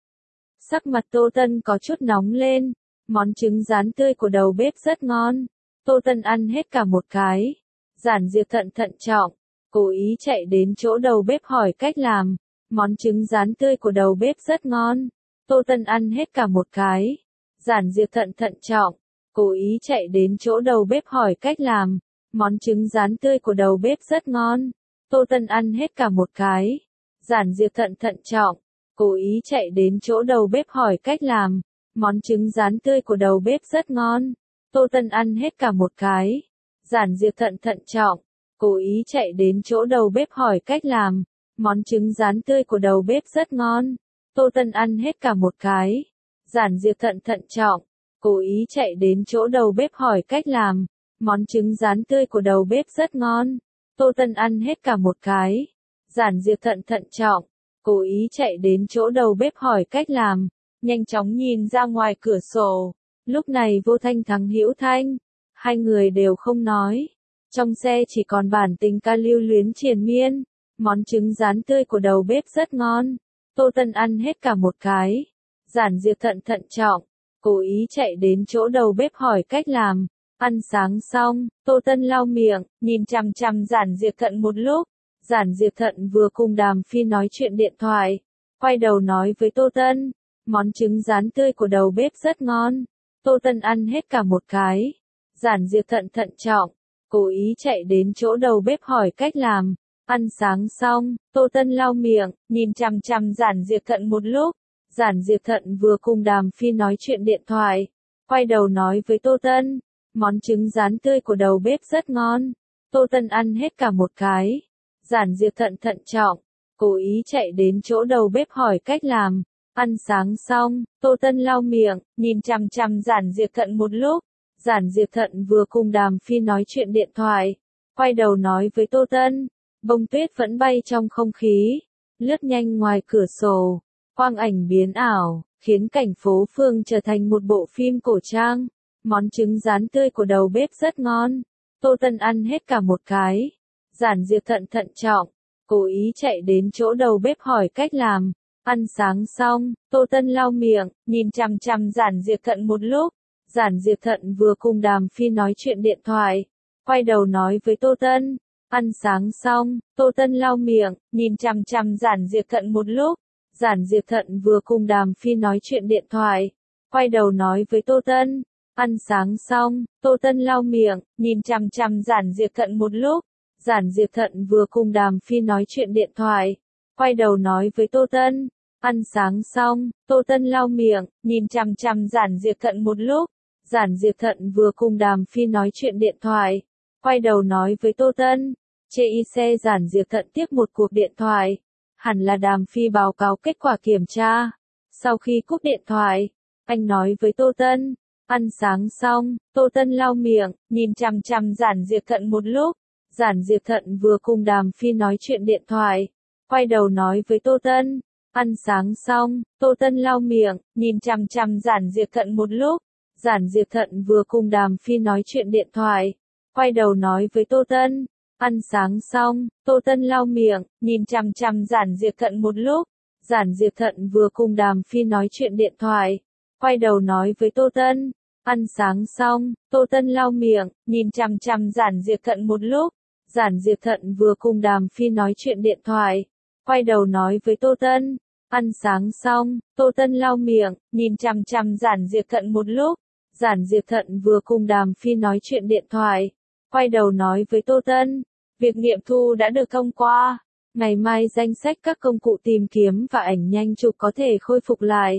Sắc mặt Tô Tân có chút nóng lên, món trứng rán tươi của đầu bếp rất ngon. Tô Tân ăn hết cả một cái. Giản Diệp Thận thận trọng, cố ý chạy đến chỗ đầu bếp hỏi cách làm. Món trứng rán tươi của đầu bếp rất ngon. Tô Tân ăn hết cả một cái. Giản Diệp Thận thận trọng, cố ý chạy đến chỗ đầu bếp hỏi cách làm. Món trứng rán tươi của đầu bếp rất ngon. Tô Tân ăn hết cả một cái. Giản Diệp Thận thận trọng, cố ý chạy đến chỗ đầu bếp hỏi cách làm. Món trứng rán tươi của đầu bếp rất ngon. Tô Tân ăn hết cả một cái. Giản Diệp Thận thận trọng, cố ý chạy đến chỗ đầu bếp hỏi cách làm. Món trứng rán tươi của đầu bếp rất ngon. Tô Tân ăn hết cả một cái. Giản Diệp Thận thận trọng, cố ý chạy đến chỗ đầu bếp hỏi cách làm. Món trứng rán tươi của đầu bếp rất ngon. Tô Tân ăn hết cả một cái. Giản Diệp Thận thận trọng, cố ý chạy đến chỗ đầu bếp hỏi cách làm. Nhanh chóng nhìn ra ngoài cửa sổ. Lúc này Vô Thanh thắng Hữu Thanh. Hai người đều không nói. Trong xe chỉ còn bản tình ca lưu luyến triền miên. Món trứng rán tươi của đầu bếp rất ngon. Tô Tân ăn hết cả một cái. Giản Diệp Thận thận trọng, cố ý chạy đến chỗ đầu bếp hỏi cách làm. Ăn sáng xong, Tô Tân lau miệng, nhìn chằm chằm Giản Diệp Thận một lúc. Giản Diệp Thận vừa cùng Đàm Phi nói chuyện điện thoại, quay đầu nói với Tô Tân, món trứng rán tươi của đầu bếp rất ngon. Tô Tân ăn hết cả một cái. Giản Diệp Thận thận trọng, cố ý chạy đến chỗ đầu bếp hỏi cách làm. Ăn sáng xong, Tô Tân lau miệng, nhìn chằm chằm Giản Diệp Thận một lúc. Giản Diệp Thận vừa cùng Đàm Phi nói chuyện điện thoại, quay đầu nói với Tô Tân, món trứng rán tươi của đầu bếp rất ngon. Tô Tân ăn hết cả một cái. Giản Diệp Thận thận trọng, cố ý chạy đến chỗ đầu bếp hỏi cách làm. Ăn sáng xong, Tô Tân lau miệng, nhìn chằm chằm Giản Diệp Thận một lúc. Giản Diệp Thận vừa cùng Đàm Phi nói chuyện điện thoại, quay đầu nói với Tô Tân, bông tuyết vẫn bay trong không khí, lướt nhanh ngoài cửa sổ, quang ảnh biến ảo, khiến cảnh phố phường trở thành một bộ phim cổ trang. Món trứng rán tươi của đầu bếp rất ngon. Tô Tân ăn hết cả một cái. Giản Diệp Thận thận trọng, cố ý chạy đến chỗ đầu bếp hỏi cách làm. Ăn sáng xong, Tô Tân lau miệng, nhìn chằm chằm Giản Diệp Thận một lúc. Giản Diệp Thận vừa cùng Đàm Phi nói chuyện điện thoại, quay đầu nói với Tô Tân. Ăn sáng xong, Tô Tân lau miệng, nhìn chằm chằm Giản Diệp Thận một lúc. Giản Diệp Thận vừa cùng Đàm Phi nói chuyện điện thoại, quay đầu nói với Tô Tân. Ăn sáng xong, Tô Tân lau miệng, nhìn chằm chằm Giản Diệp Thận một lúc. Giản Diệp Thận vừa cùng Đàm Phi nói chuyện điện thoại, quay đầu nói với Tô Tân. Ăn sáng xong, Tô Tân lau miệng, nhìn chằm chằm Giản Diệp Thận một lúc. Giản Diệp Thận vừa cùng Đàm Phi nói chuyện điện thoại, quay đầu nói với Tô Tân. Chê y xe Giản Diệp Thận tiếp một cuộc điện thoại. Hẳn là Đàm Phi báo cáo kết quả kiểm tra. Sau khi cúp điện thoại, anh nói với Tô Tân. Ăn sáng xong, Tô Tân lau miệng, nhìn chằm chằm Giản Diệp Thận một lúc. Giản Diệp Thận vừa cùng Đàm Phi nói chuyện điện thoại, quay đầu nói với Tô Tân. Ăn sáng xong, Tô Tân lau miệng, nhìn chằm chằm Giản Diệp Thận một lúc. Giản Diệp Thận vừa cùng Đàm Phi nói chuyện điện thoại, quay đầu nói với Tô Tân. Ăn sáng xong, Tô Tân lau miệng, nhìn chằm chằm Giản Diệp Thận một lúc. Giản Diệp Thận vừa cùng Đàm Phi nói chuyện điện thoại, quay đầu nói với Tô Tân. Ăn sáng xong, Tô Tân lau miệng, nhìn chằm chằm Giản Diệp Thận một lúc. Giản Diệp Thận vừa cùng Đàm Phi nói chuyện điện thoại, quay đầu nói với Tô Tân. Ăn sáng xong, Tô Tân lau miệng, nhìn chằm chằm Giản Diệp Thận một lúc. Giản Diệp Thận vừa cùng Đàm Phi nói chuyện điện thoại, quay đầu nói với Tô Tân. Việc nghiệm thu đã được thông qua. Ngày mai danh sách các công cụ tìm kiếm và ảnh nhanh chụp có thể khôi phục lại.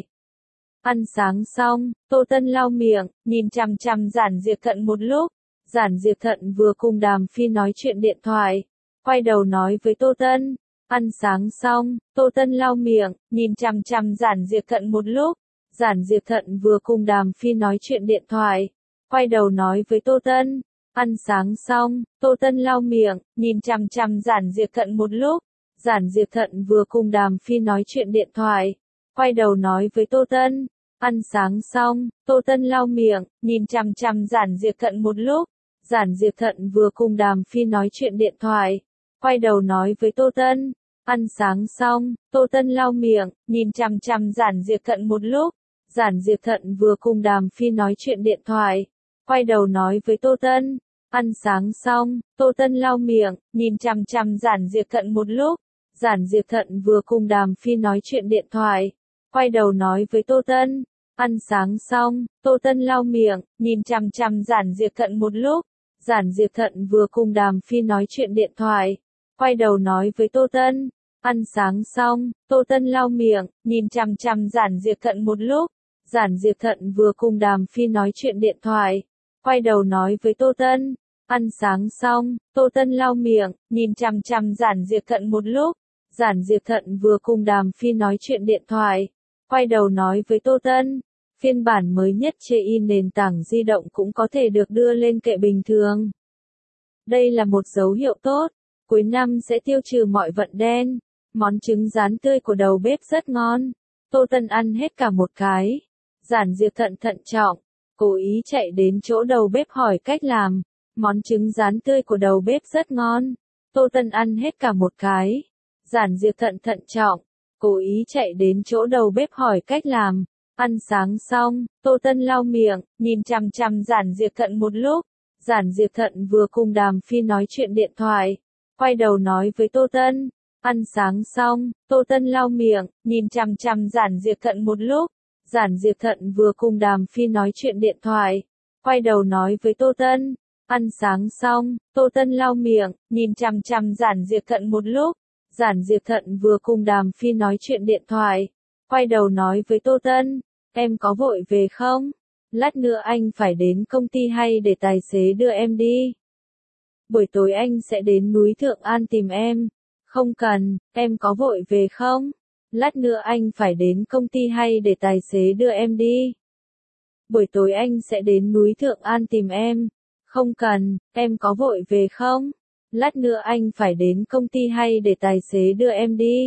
Ăn sáng xong, Tô Tân lau miệng, nhìn chằm chằm Giản Diệp Thận một lúc. Giản Diệp Thận vừa cùng Đàm Phi nói chuyện điện thoại, quay đầu nói với Tô Tân. Ăn sáng xong, Tô Tân lau miệng, nhìn chằm chằm Giản Diệp Thận một lúc. Giản Diệp Thận vừa cùng Đàm Phi nói chuyện điện thoại, quay đầu nói với Tô Tân. Ăn sáng xong, Tô Tân lau miệng, nhìn chằm chằm Giản Diệp Thận một lúc. Giản Diệp Thận vừa cùng Đàm Phi nói chuyện điện thoại, quay đầu nói với Tô Tân. Ăn sáng xong, Tô Tân lau miệng, nhìn chằm chằm Giản Diệp Thận một lúc. Giản Diệp Thận vừa cùng Đàm Phi nói chuyện điện thoại, quay đầu nói với Tô Tân. Ăn sáng xong, Tô Tân lau miệng, nhìn chằm chằm Giản Diệp Thận một lúc. Giản Diệp Thận vừa cùng Đàm Phi nói chuyện điện thoại, quay đầu nói với Tô Tân. Ăn sáng xong, Tô Tân lau miệng, nhìn chằm chằm Giản Diệp Thận một lúc. Giản Diệp Thận vừa cùng Đàm Phi nói chuyện điện thoại, quay đầu nói với Tô Tân. Ăn sáng xong, Tô Tân lau miệng, nhìn chằm chằm Giản Diệp Thận một lúc. Giản Diệp Thận vừa cùng Đàm Phi nói chuyện điện thoại, quay đầu nói với Tô Tân. Ăn sáng xong, Tô Tân lau miệng, nhìn chằm chằm Giản Diệp Thận một lúc. Giản Diệp Thận vừa cùng Đàm Phi nói chuyện điện thoại, quay đầu nói với Tô Tân. Ăn sáng xong, Tô Tân lau miệng, nhìn chằm chằm Giản Diệp Thận một lúc. Giản Diệp Thận vừa cùng Đàm Phi nói chuyện điện thoại, quay đầu nói với Tô Tân. Phiên bản mới nhất trên nền tảng di động cũng có thể được đưa lên kệ bình thường. Đây là một dấu hiệu tốt, cuối năm sẽ tiêu trừ mọi vận đen. Món trứng rán tươi của đầu bếp rất ngon. Tô Tân ăn hết cả một cái. Giản Diệp Thận thận trọng, cố ý chạy đến chỗ đầu bếp hỏi cách làm. Món trứng rán tươi của đầu bếp rất ngon. Tô Tân ăn hết cả một cái. Giản Diệp Thận thận trọng, cố ý chạy đến chỗ đầu bếp hỏi cách làm. Ăn sáng xong, Tô Tân lau miệng, nhìn chằm chằm Giản Diệp Thận một lúc. Giản Diệp Thận vừa cùng Đàm Phi nói chuyện điện thoại, quay đầu nói với Tô Tân. Ăn sáng xong, Tô Tân lau miệng, nhìn chằm chằm Giản Diệp Thận một lúc. Giản Diệp Thận vừa cùng Đàm Phi nói chuyện điện thoại, quay đầu nói với Tô Tân. Ăn sáng xong, Tô Tân lau miệng, nhìn chằm chằm Giản Diệp Thận một lúc. Giản Diệp Thận vừa cùng Đàm Phi nói chuyện điện thoại, quay đầu nói với Tô Tân. Em có vội về không? Lát nữa anh phải đến công ty hay để tài xế đưa em đi? Buổi tối anh sẽ đến núi Thượng An tìm em. Không cần, em có vội về không? Lát nữa anh phải đến công ty hay để tài xế đưa em đi? Buổi tối anh sẽ đến núi Thượng An tìm em. Không cần, em có vội về không? Lát nữa anh phải đến công ty hay để tài xế đưa em đi?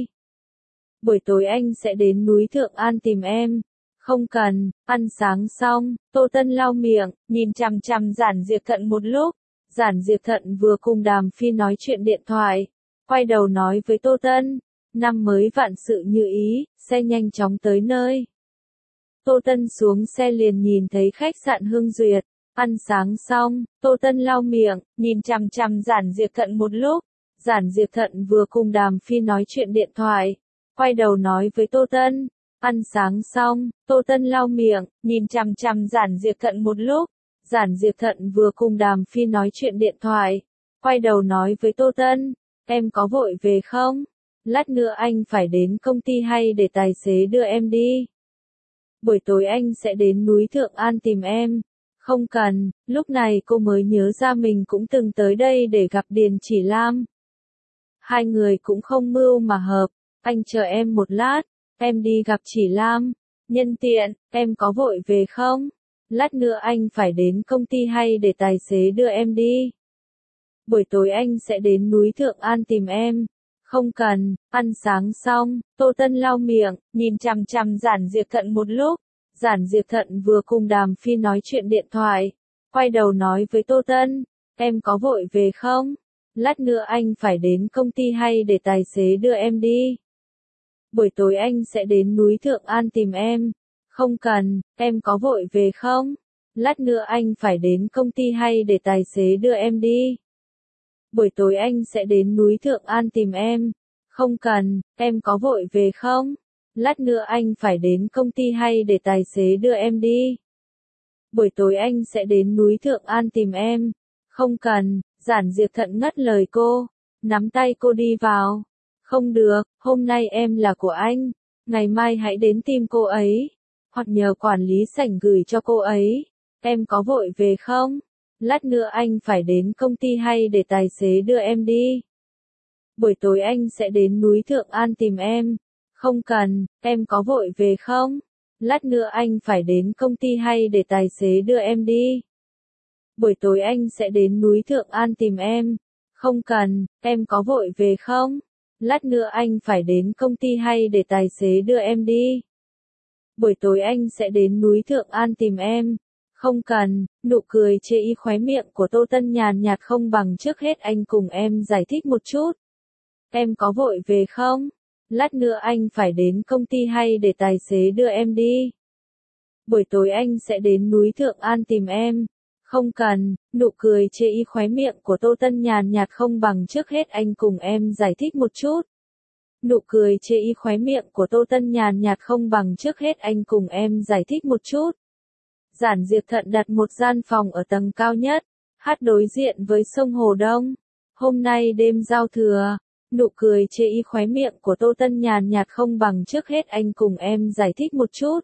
Buổi tối anh sẽ đến núi Thượng An tìm em. Không cần. Ăn sáng xong, Tô Tân lau miệng, nhìn chằm chằm Giản Diệp Thận một lúc. Giản Diệp Thận vừa cùng Đàm Phi nói chuyện điện thoại, quay đầu nói với Tô Tân. Năm mới vạn sự như ý, xe nhanh chóng tới nơi. Tô Tân xuống xe liền nhìn thấy khách sạn Hương Duyệt. Ăn sáng xong, Tô Tân lau miệng, nhìn chằm chằm Giản Diệp Thận một lúc. Giản Diệp Thận vừa cùng Đàm Phi nói chuyện điện thoại, quay đầu nói với Tô Tân. Ăn sáng xong, Tô Tân lau miệng, nhìn chằm chằm Giản Diệp Thận một lúc. Giản Diệp Thận vừa cùng Đàm Phi nói chuyện điện thoại, quay đầu nói với Tô Tân. Em có vội về không? Lát nữa anh phải đến công ty hay để tài xế đưa em đi? Buổi tối anh sẽ đến núi Thượng An tìm em. Không cần. Lúc này cô mới nhớ ra mình cũng từng tới đây để gặp Điền Chỉ Lam. Hai người cũng không mưu mà hợp. Anh chờ em một lát, em đi gặp Chỉ Lam. Nhân tiện, em có vội về không? Lát nữa anh phải đến công ty hay để tài xế đưa em đi? Buổi tối anh sẽ đến núi Thượng An tìm em. Không cần. Ăn sáng xong, Tô Tân lau miệng, nhìn chằm chằm Giản Diệp Thận một lúc. Giản Diệp Thận vừa cùng Đàm Phi nói chuyện điện thoại, quay đầu nói với Tô Tân. Em có vội về không? Lát nữa anh phải đến công ty hay để tài xế đưa em đi? Buổi tối anh sẽ đến núi Thượng An tìm em. Không cần. Em có vội về không? Lát nữa anh phải đến công ty hay để tài xế đưa em đi? Buổi tối anh sẽ đến núi Thượng An tìm em. Không cần. Em có vội về không? Lát nữa anh phải đến công ty hay để tài xế đưa em đi? Buổi tối anh sẽ đến núi Thượng An tìm em. Không cần. Giản Diệp Thận ngắt lời cô, nắm tay cô đi vào. Không được, hôm nay em là của anh. Ngày mai hãy đến tìm cô ấy. Hoặc nhờ quản lý sảnh gửi cho cô ấy. Em có vội về không? Lát nữa anh phải đến công ty hay để tài xế đưa em đi? Buổi tối anh sẽ đến núi Thượng An tìm em. Không cần. Em có vội về không? Lát nữa anh phải đến công ty hay để tài xế đưa em đi? Buổi tối anh sẽ đến núi Thượng An tìm em. Không cần. Em có vội về không? Lát nữa anh phải đến công ty hay để tài xế đưa em đi? Buổi tối anh sẽ đến núi Thượng An tìm em. Không cần, nụ cười chê y khóe miệng của Tô Tân nhàn nhạt không bằng trước hết anh cùng em giải thích một chút. Em có vội về không? Lát nữa anh phải đến công ty hay để tài xế đưa em đi? Buổi tối anh sẽ đến núi Thượng An tìm em. Không cần, nụ cười chê y khóe miệng của Tô Tân nhàn nhạt không bằng trước hết anh cùng em giải thích một chút. Nụ cười chê y khóe miệng của Tô Tân nhàn nhạt không bằng trước hết anh cùng em giải thích một chút. Giản Diệp Thận đặt một gian phòng ở tầng cao nhất, hát đối diện với sông Hồ Đông. Hôm nay đêm giao thừa, nụ cười chê y khóe miệng của Tô Tân nhàn nhạt không bằng trước hết anh cùng em giải thích một chút.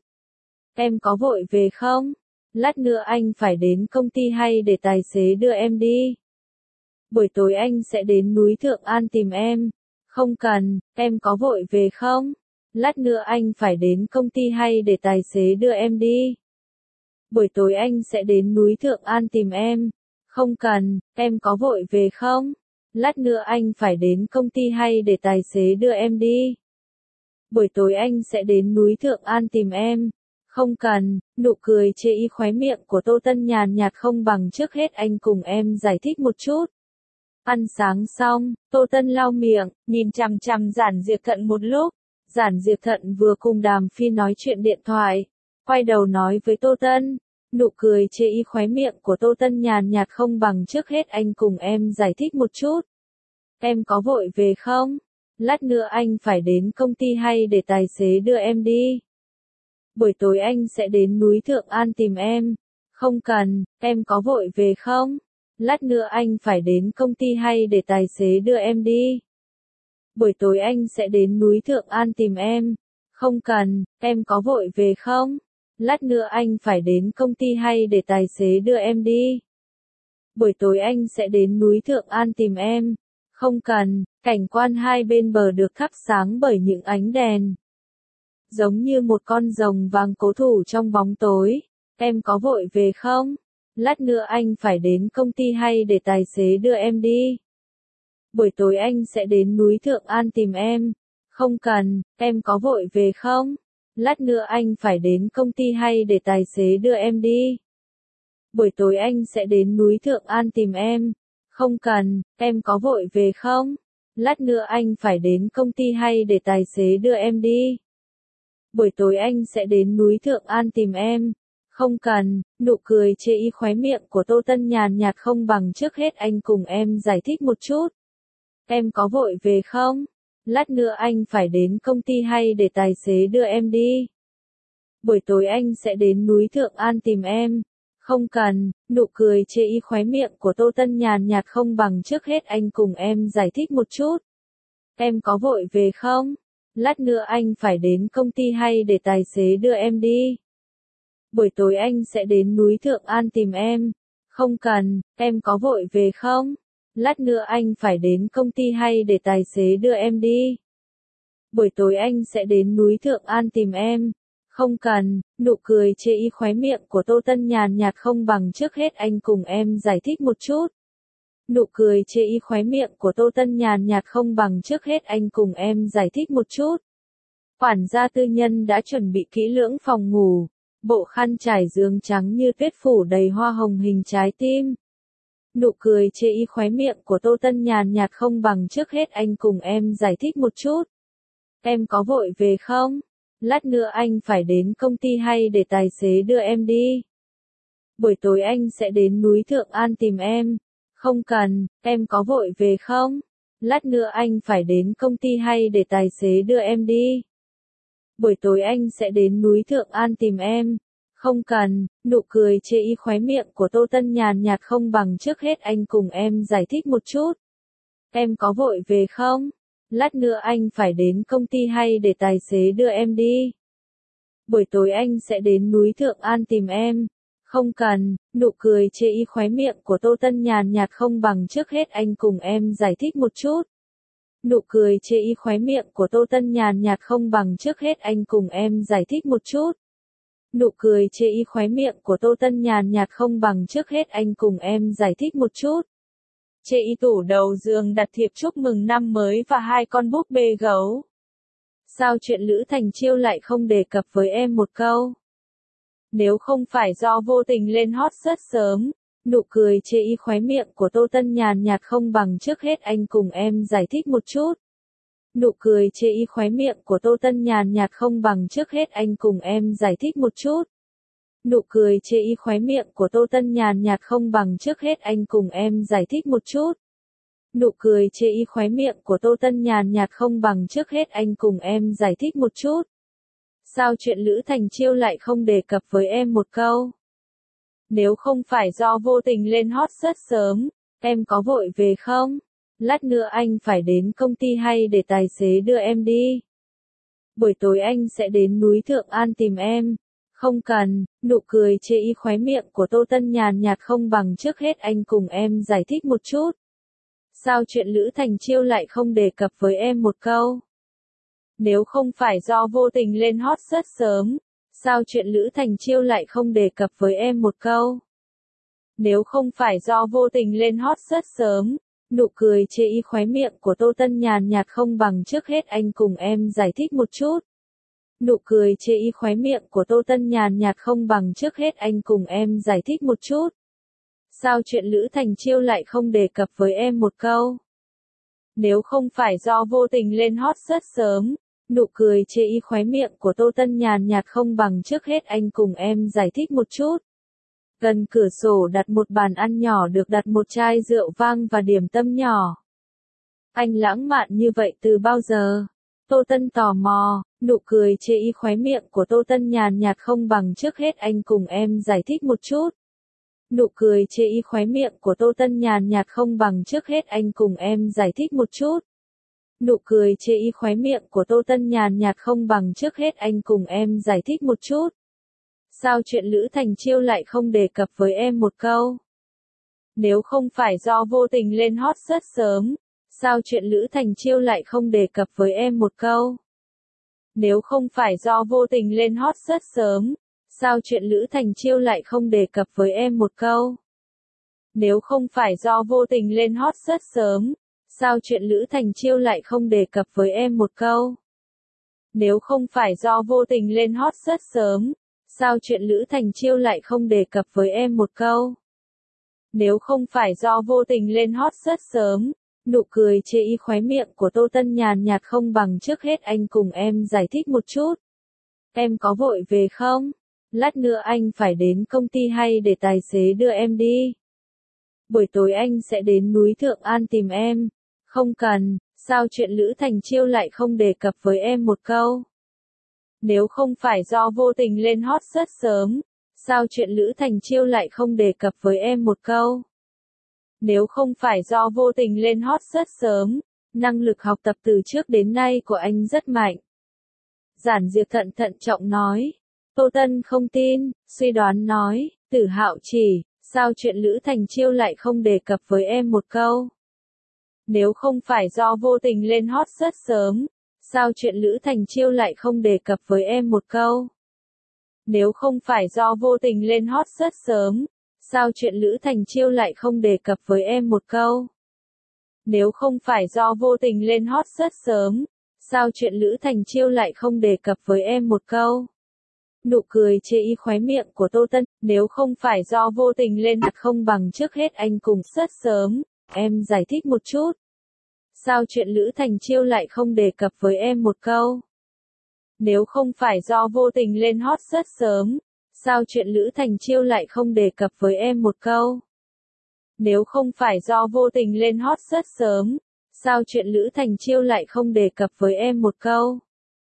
Em có vội về không? Lát nữa anh phải đến công ty hay để tài xế đưa em đi? Buổi tối anh sẽ đến núi Thượng An tìm em. Không cần, em có vội về không? Lát nữa anh phải đến công ty hay để tài xế đưa em đi? Buổi tối anh sẽ đến núi Thượng An tìm em. Không cần, em có vội về không? Lát nữa anh phải đến công ty hay để tài xế đưa em đi? Buổi tối anh sẽ đến núi Thượng An tìm em. Không cần, nụ cười chê y khóe miệng của Tô Tân nhàn nhạt không bằng trước hết anh cùng em giải thích một chút. Ăn sáng xong, Tô Tân lau miệng, nhìn chằm chằm Giản Diệp Thận một lúc. Giản Diệp Thận vừa cùng Đàm Phi nói chuyện điện thoại, quay đầu nói với Tô Tân. Nụ cười chê y khóe miệng của Tô Tân nhàn nhạt không bằng trước hết anh cùng em giải thích một chút. Em có vội về không? Lát nữa anh phải đến công ty hay để tài xế đưa em đi? Buổi tối anh sẽ đến núi Thượng An tìm em. Không cần, em có vội về không? Lát nữa anh phải đến công ty hay để tài xế đưa em đi? Buổi tối anh sẽ đến núi Thượng An tìm em. Không cần, em có vội về không? Lát nữa anh phải đến công ty hay để tài xế đưa em đi? Buổi tối anh sẽ đến núi Thượng An tìm em. Không cần, cảnh quan hai bên bờ được thắp sáng bởi những ánh đèn. Giống như một con rồng vàng cố thủ trong bóng tối. Em có vội về không? Lát nữa anh phải đến công ty hay để tài xế đưa em đi? Buổi tối anh sẽ đến núi Thượng An tìm em. Không cần, em có vội về không? Lát nữa anh phải đến công ty hay để tài xế đưa em đi? Buổi tối anh sẽ đến núi Thượng An tìm em. Không cần, em có vội về không? Lát nữa anh phải đến công ty hay để tài xế đưa em đi? Buổi tối anh sẽ đến núi Thượng An tìm em. Không cần, nụ cười chê y khóe miệng của Tô Tân nhàn nhạt không bằng trước hết anh cùng em giải thích một chút. Em có vội về không? Lát nữa anh phải đến công ty hay để tài xế đưa em đi? Buổi tối anh sẽ đến núi Thượng An tìm em. Không cần, nụ cười chê y khóe miệng của Tô Tân nhàn nhạt không bằng trước hết anh cùng em giải thích một chút. Em có vội về không? Lát nữa anh phải đến công ty hay để tài xế đưa em đi? Buổi tối anh sẽ đến núi Thượng An tìm em. Không cần, em có vội về không? Lát nữa anh phải đến công ty hay để tài xế đưa em đi? Buổi tối anh sẽ đến núi Thượng An tìm em. Không cần, nụ cười chê y khóe miệng của Tô Tân nhàn nhạt không bằng trước hết anh cùng em giải thích một chút. Nụ cười chê y khóe miệng của Tô Tân nhàn nhạt không bằng trước hết anh cùng em giải thích một chút. Quản gia tư nhân đã chuẩn bị kỹ lưỡng phòng ngủ, bộ khăn trải giường trắng như tuyết phủ đầy hoa hồng hình trái tim. Nụ cười chê y khóe miệng của Tô Tân nhàn nhạt không bằng trước hết anh cùng em giải thích một chút. Em có vội về không? Lát nữa anh phải đến công ty hay để tài xế đưa em đi? Buổi tối anh sẽ đến núi Thượng An tìm em. Không cần, em có vội về không? Lát nữa anh phải đến công ty hay để tài xế đưa em đi? Buổi tối anh sẽ đến núi Thượng An tìm em. Không cần, nụ cười chê y khóe miệng của Tô Tân nhàn nhạt không bằng trước hết anh cùng em giải thích một chút. Em có vội về không? Lát nữa anh phải đến công ty hay để tài xế đưa em đi? Buổi tối anh sẽ đến núi Thượng An tìm em. Không cần, nụ cười chê y khóe miệng của Tô Tân nhàn nhạt không bằng trước hết anh cùng em giải thích một chút. Nụ cười chê y khóe miệng của Tô Tân nhàn nhạt không bằng trước hết anh cùng em giải thích một chút. Nụ cười chê y khóe miệng của Tô Tân nhàn nhạt không bằng trước hết anh cùng em giải thích một chút. Chê y tủ đầu giường đặt thiệp chúc mừng năm mới và hai con búp bê gấu. Sao chuyện Lữ Thành Chiêu lại không đề cập với em một câu? Nếu không phải do vô tình lên hot rất sớm, nụ cười chê y khóe miệng của Tô Tân nhàn nhạt không bằng trước hết anh cùng em giải thích một chút. Nụ cười chê y khóe miệng của Tô Tân nhàn nhạt không bằng trước hết anh cùng em giải thích một chút. Nụ cười chê y khóe miệng của Tô Tân nhàn nhạt không bằng trước hết anh cùng em giải thích một chút. Nụ cười chê y khóe miệng của Tô Tân nhàn nhạt không bằng trước hết anh cùng em giải thích một chút. Sao chuyện Lữ Thành Chiêu lại không đề cập với em một câu? Nếu không phải do vô tình lên hot rất sớm, em có vội về không? Lát nữa anh phải đến công ty hay để tài xế đưa em đi? Buổi tối anh sẽ đến núi Thượng An tìm em. Không cần, nụ cười chê y khóe miệng của Tô Tân nhàn nhạt không bằng trước hết anh cùng em giải thích một chút. Sao chuyện Lữ Thành Chiêu lại không đề cập với em một câu? Nếu không phải do vô tình lên hot rất sớm, sao chuyện Lữ Thành Chiêu lại không đề cập với em một câu? Nếu không phải do vô tình lên hot rất sớm, nụ cười chê y khóe miệng của Tô Tân nhàn nhạt không bằng trước hết anh cùng em giải thích một chút. Nụ cười chê y khóe miệng của Tô Tân nhàn nhạt không bằng trước hết anh cùng em giải thích một chút. Sao chuyện Lữ Thành Chiêu lại không đề cập với em một câu? Nếu không phải do vô tình lên hot rất sớm, nụ cười chê y khóe miệng của Tô Tân nhàn nhạt không bằng trước hết anh cùng em giải thích một chút. Gần cửa sổ đặt một bàn ăn nhỏ được đặt một chai rượu vang và điểm tâm nhỏ. Anh lãng mạn như vậy từ bao giờ? Tô Tân tò mò, nụ cười chê y khóe miệng của Tô Tân nhàn nhạt không bằng trước hết anh cùng em giải thích một chút. Nụ cười chê y khóe miệng của Tô Tân nhàn nhạt không bằng trước hết anh cùng em giải thích một chút. Nụ cười chê y khóe miệng của Tô Tân nhàn nhạt không bằng trước hết anh cùng em giải thích một chút. Sao chuyện Lữ Thành Chiêu lại không đề cập với em một câu? Nếu không phải do vô tình lên hot rất sớm, sao chuyện Lữ Thành Chiêu lại không đề cập với em một câu? Nếu không phải do vô tình lên hot rất sớm, sao chuyện Lữ Thành Chiêu lại không đề cập với em một câu? Nếu không phải do vô tình lên hot rất sớm, sao chuyện Lữ Thành Chiêu lại không đề cập với em một câu? Nếu không phải do vô tình lên hot rất sớm, sao chuyện Lữ Thành Chiêu lại không đề cập với em một câu? Nếu không phải do vô tình lên hot rất sớm, nụ cười chê y khóe miệng của Tô Tân nhàn nhạt không bằng trước hết anh cùng em giải thích một chút. Em có vội về không? Lát nữa anh phải đến công ty hay để tài xế đưa em đi? Buổi tối anh sẽ đến núi Thượng An tìm em. Không cần, sao chuyện Lữ Thành Chiêu lại không đề cập với em một câu? Nếu không phải do vô tình lên hot rất sớm, sao chuyện Lữ Thành Chiêu lại không đề cập với em một câu? Nếu không phải do vô tình lên hot rất sớm, năng lực học tập từ trước đến nay của anh rất mạnh. Giản Diệp thận thận trọng nói. Tô Tân không tin, suy đoán nói, Tử Hạo chỉ, sao chuyện Lữ Thành Chiêu lại không đề cập với em một câu? Nếu không phải do vô tình lên hot rất sớm, sao chuyện Lữ Thành Chiêu lại không đề cập với em một câu? Nếu không phải do vô tình lên hot rất sớm, sao chuyện Lữ Thành Chiêu lại không đề cập với em một câu? Nếu không phải do vô tình lên hot rất sớm, sao chuyện Lữ Thành Chiêu lại không đề cập với em một câu? Nụ cười chê y khóe miệng của Tô Tân, nếu không phải do vô tình lên hot không bằng trước hết anh cùng rất sớm, em giải thích một chút. Sao chuyện Lữ Thành Chiêu lại không đề cập với em một câu? Nếu không phải do vô tình lên hot rất sớm, sao chuyện Lữ Thành Chiêu lại không đề cập với em một câu? Nếu không phải do vô tình lên hot rất sớm, sao chuyện Lữ Thành Chiêu lại không đề cập với em một câu?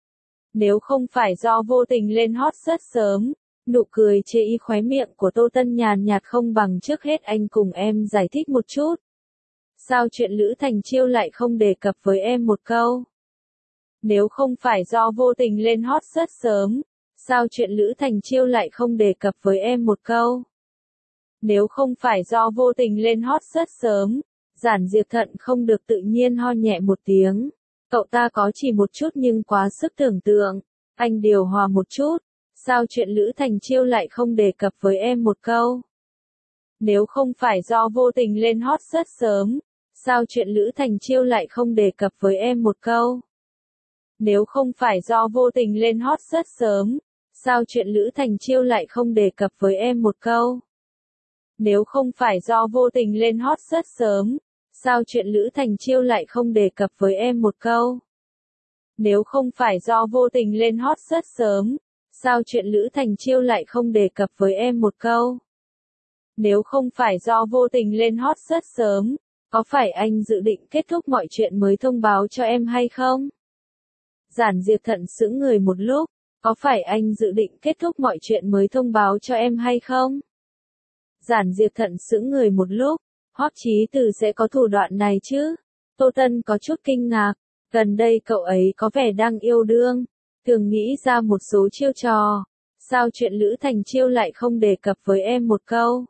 Nếu không phải do vô tình lên hot rất sớm, nụ cười chê y khóe miệng của Tô Tân nhàn nhạt không bằng trước hết anh cùng em giải thích một chút. Sao chuyện Lữ Thành Chiêu lại không đề cập với em một câu? Nếu không phải do vô tình lên hot rất sớm, sao chuyện Lữ Thành Chiêu lại không đề cập với em một câu? Nếu không phải do vô tình lên hot rất sớm, Giản Diệp thận không được tự nhiên ho nhẹ một tiếng. Cậu ta có chỉ một chút nhưng quá sức tưởng tượng. Anh điều hòa một chút. Sao chuyện Lữ Thành Chiêu lại không đề cập với em một câu? Nếu không phải do vô tình lên hot rất sớm, sao chuyện Lữ Thành Chiêu lại không đề cập với em một câu? Nếu không phải do vô tình lên hot rất sớm, sao chuyện Lữ Thành Chiêu lại không đề cập với em một câu? Nếu không phải do vô tình lên hot rất sớm, sao chuyện Lữ Thành Chiêu lại không đề cập với em một câu? Nếu không phải do vô tình lên hot rất sớm, sao chuyện Lữ Thành Chiêu lại không đề cập với em một câu? Nếu không phải do vô tình lên hot rất sớm, có phải anh dự định kết thúc mọi chuyện mới thông báo cho em hay không? Giản Diệp Thận sững người một lúc, có phải anh dự định kết thúc mọi chuyện mới thông báo cho em hay không? Giản Diệp Thận sững người một lúc, Hoắc Chí Từ sẽ có thủ đoạn này chứ? Tô Tân có chút kinh ngạc, gần đây cậu ấy có vẻ đang yêu đương, thường nghĩ ra một số chiêu trò, sao chuyện Lữ Thành Chiêu lại không đề cập với em một câu?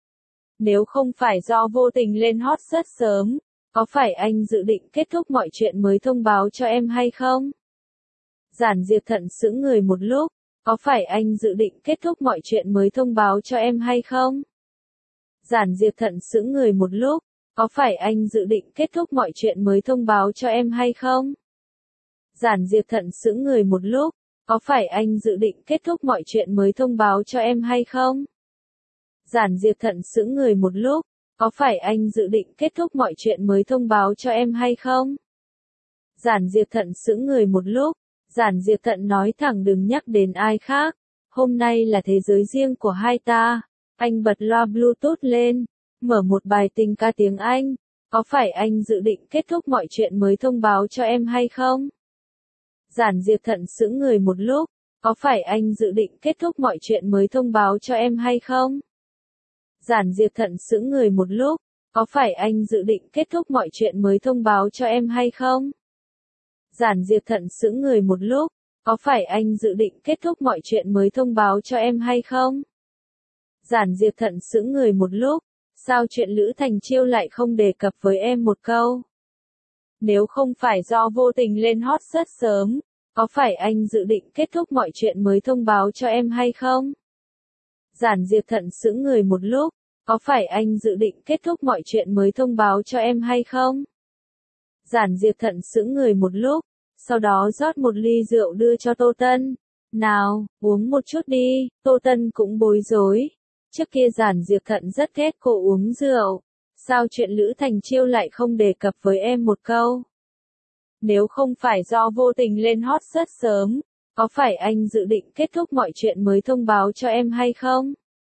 Nếu không phải do vô tình lên hot rất sớm, có phải anh dự định kết thúc mọi chuyện mới thông báo cho em hay không? Giản Diệp Thận sững người một lúc, có phải anh dự định kết thúc mọi chuyện mới thông báo cho em hay không? Giản Diệp Thận sững người một lúc, có phải anh dự định kết thúc mọi chuyện mới thông báo cho em hay không? Giản Diệp Thận sững người một lúc, có phải anh dự định kết thúc mọi chuyện mới thông báo cho em hay không? Giản Diệp Thận sững người một lúc, có phải anh dự định kết thúc mọi chuyện mới thông báo cho em hay không? Giản Diệp Thận sững người một lúc, Giản Diệp Thận nói thẳng đừng nhắc đến ai khác, hôm nay là thế giới riêng của hai ta. Anh bật loa Bluetooth lên, mở một bài tình ca tiếng Anh, có phải anh dự định kết thúc mọi chuyện mới thông báo cho em hay không? Giản Diệp Thận sững người một lúc, có phải anh dự định kết thúc mọi chuyện mới thông báo cho em hay không? Giản Diệp Thận sững người một lúc, có phải anh dự định kết thúc mọi chuyện mới thông báo cho em hay không? Giản Diệp Thận sững người một lúc, có phải anh dự định kết thúc mọi chuyện mới thông báo cho em hay không? Giản Diệp Thận sững người một lúc, sao chuyện Lữ Thành Chiêu lại không đề cập với em một câu? Nếu không phải do vô tình lên hot rất sớm, có phải anh dự định kết thúc mọi chuyện mới thông báo cho em hay không? Giản Diệp Thận sững người một lúc, có phải anh dự định kết thúc mọi chuyện mới thông báo cho em hay không? Giản Diệp Thận sững người một lúc, sau đó rót một ly rượu đưa cho Tô Tân. Nào, uống một chút đi, Tô Tân cũng bối rối. Trước kia Giản Diệp Thận rất ghét cô uống rượu, sao chuyện Lữ Thành Chiêu lại không đề cập với em một câu? Nếu không phải do vô tình lên hot rất sớm, có phải anh dự định kết thúc mọi chuyện mới thông báo cho em hay không?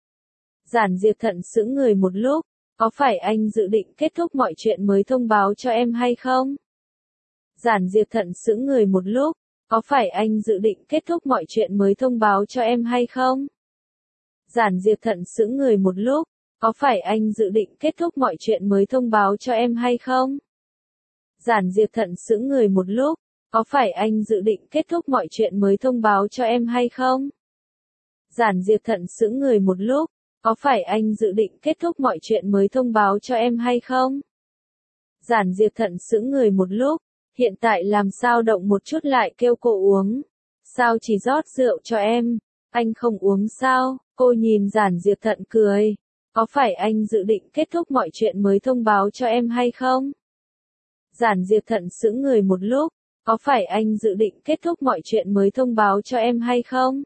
Giản Diệp Thận sững người một lúc, có phải anh dự định kết thúc mọi chuyện mới thông báo cho em hay không? Giản Diệp Thận sững người một lúc, có phải anh dự định kết thúc mọi chuyện mới thông báo cho em hay không? Giản Diệp Thận sững người một lúc, có phải anh dự định kết thúc mọi chuyện mới thông báo cho em hay không? Giản Diệp Thận sững người một lúc, có phải anh dự định kết thúc mọi chuyện mới thông báo cho em hay không? Giản Diệp Thận sững người một lúc, có phải anh dự định kết thúc mọi chuyện mới thông báo cho em hay không? Giản Diệp Thận sững người một lúc, hiện tại làm sao động một chút lại kêu cô uống? Sao chỉ rót rượu cho em? Anh không uống sao? Cô nhìn Giản Diệp Thận cười. Có phải anh dự định kết thúc mọi chuyện mới thông báo cho em hay không? Giản Diệp Thận sững người một lúc, có phải anh dự định kết thúc mọi chuyện mới thông báo cho em hay không?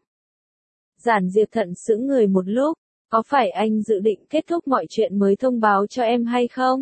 Giản Diệp Thận sững người một lúc, có phải anh dự định kết thúc mọi chuyện mới thông báo cho em hay không?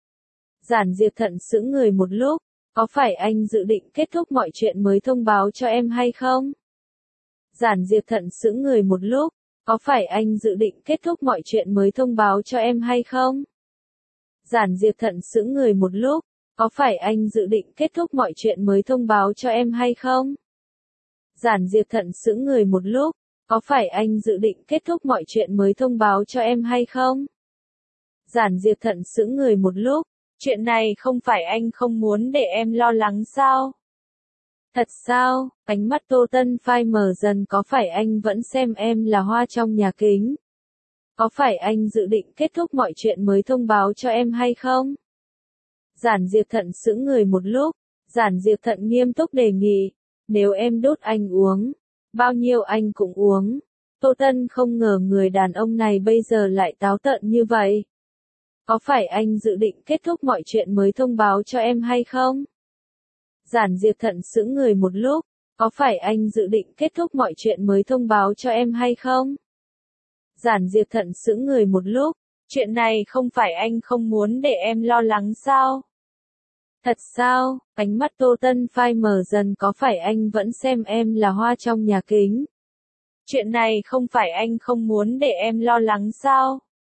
Giản Diệp Thận sững người một lúc, có phải anh dự định kết thúc mọi chuyện mới thông báo cho em hay không? Giản Diệp Thận sững người một lúc, có phải anh dự định kết thúc mọi chuyện mới thông báo cho em hay không? Giản Diệp Thận sững người một lúc, có phải anh dự định kết thúc mọi chuyện mới thông báo cho em hay không? Giản Diệp Thận sững người một lúc, có phải anh dự định kết thúc mọi chuyện mới thông báo cho em hay không? Giản Diệp Thận sững người một lúc, chuyện này không phải anh không muốn để em lo lắng sao? Thật sao? Ánh mắt Tô Tân phai mờ dần, có phải anh vẫn xem em là hoa trong nhà kính? Có phải anh dự định kết thúc mọi chuyện mới thông báo cho em hay không? Giản Diệp Thận sững người một lúc, Giản Diệp Thận nghiêm túc đề nghị, nếu em đút anh uống, bao nhiêu anh cũng uống. Tô Tân không ngờ người đàn ông này bây giờ lại táo tợn như vậy. Có phải anh dự định kết thúc mọi chuyện mới thông báo cho em hay không? Giản Diệp Thận sững người một lúc, Có phải anh dự định kết thúc mọi chuyện mới thông báo cho em hay không? Giản Diệp Thận sững người một lúc. Chuyện này không phải anh không muốn để em lo lắng sao? Thật sao? Ánh mắt Tô Tân phai mờ dần, có phải anh vẫn xem em là hoa trong nhà kính? Chuyện này không phải anh không muốn để em lo lắng sao?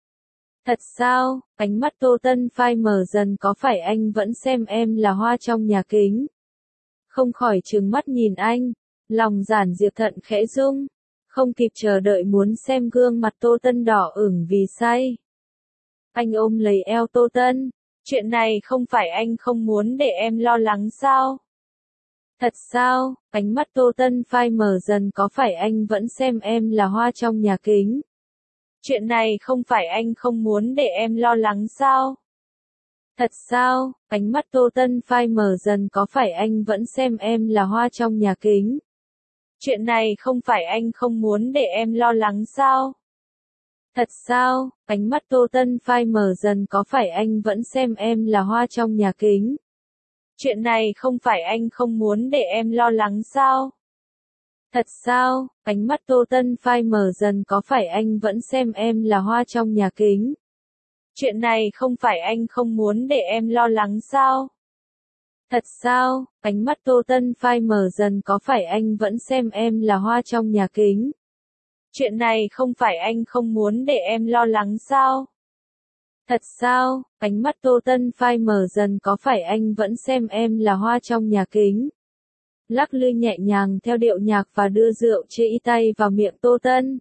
Thật sao? Ánh mắt Tô Tân phai mờ dần, có phải anh vẫn xem em là hoa trong nhà kính? Không khỏi trừng mắt nhìn anh. Lòng Giản Diệp Thận khẽ rung. Không kịp chờ đợi muốn xem gương mặt Tô Tân đỏ ửng vì say. Anh ôm lấy eo Tô Tân. Chuyện này không phải anh không muốn để em lo lắng sao? Thật sao? Ánh mắt Tô Tân phai mờ dần, có phải anh vẫn xem em là hoa trong nhà kính? Chuyện này không phải anh không muốn để em lo lắng sao? Thật sao? Ánh mắt Tô Tân phai mờ dần, có phải anh vẫn xem em là hoa trong nhà kính? Chuyện này không phải anh không muốn để em lo lắng sao? Thật sao? Ánh mắt Tô Tân phai mờ dần, có phải anh vẫn xem em là hoa trong nhà kính? Chuyện này không phải anh không muốn để em lo lắng sao? Thật sao? Ánh mắt Tô Tân phai mờ dần, có phải anh vẫn xem em là hoa trong nhà kính? Chuyện này không phải anh không muốn để em lo lắng sao? Thật sao? Ánh mắt Tô Tân phai mờ dần, có phải anh vẫn xem em là hoa trong nhà kính? Chuyện này không phải anh không muốn để em lo lắng sao? Thật sao? Ánh mắt Tô Tân phai mờ dần, có phải anh vẫn xem em là hoa trong nhà kính? Lắc lư nhẹ nhàng theo điệu nhạc và đưa rượu chê y tay vào miệng Tô Tân.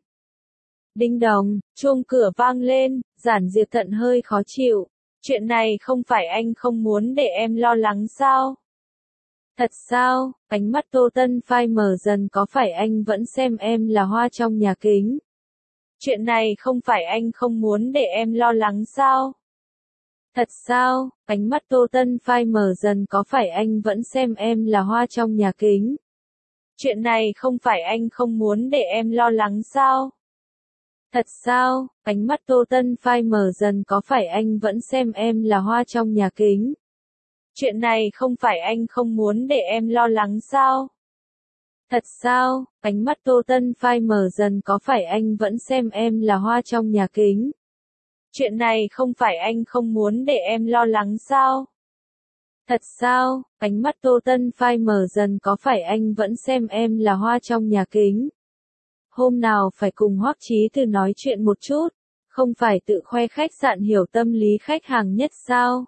Đinh đòng, chuông cửa vang lên, Giản Diệp Thận hơi khó chịu. Chuyện này không phải anh không muốn để em lo lắng sao? Thật sao? Ánh mắt Tô Tân phai mờ dần, có phải anh vẫn xem em là hoa trong nhà kính? Chuyện này không phải anh không muốn để em lo lắng sao? Thật sao? Ánh mắt Tô Tân phai mờ dần, có phải anh vẫn xem em là hoa trong nhà kính? Chuyện này không phải anh không muốn để em lo lắng sao? Thật sao? Ánh mắt Tô Tân phai mờ dần, có phải anh vẫn xem em là hoa trong nhà kính? Chuyện này không phải anh không muốn để em lo lắng sao? Thật sao? Ánh mắt Tô Tân phai mờ dần, có phải anh vẫn xem em là hoa trong nhà kính? Chuyện này không phải anh không muốn để em lo lắng sao? Thật sao? Ánh mắt Tô Tân phai mờ dần, có phải anh vẫn xem em là hoa trong nhà kính? Hôm nào phải cùng Hoắc Chí Từ nói chuyện một chút, không phải tự khoe khách sạn hiểu tâm lý khách hàng nhất sao?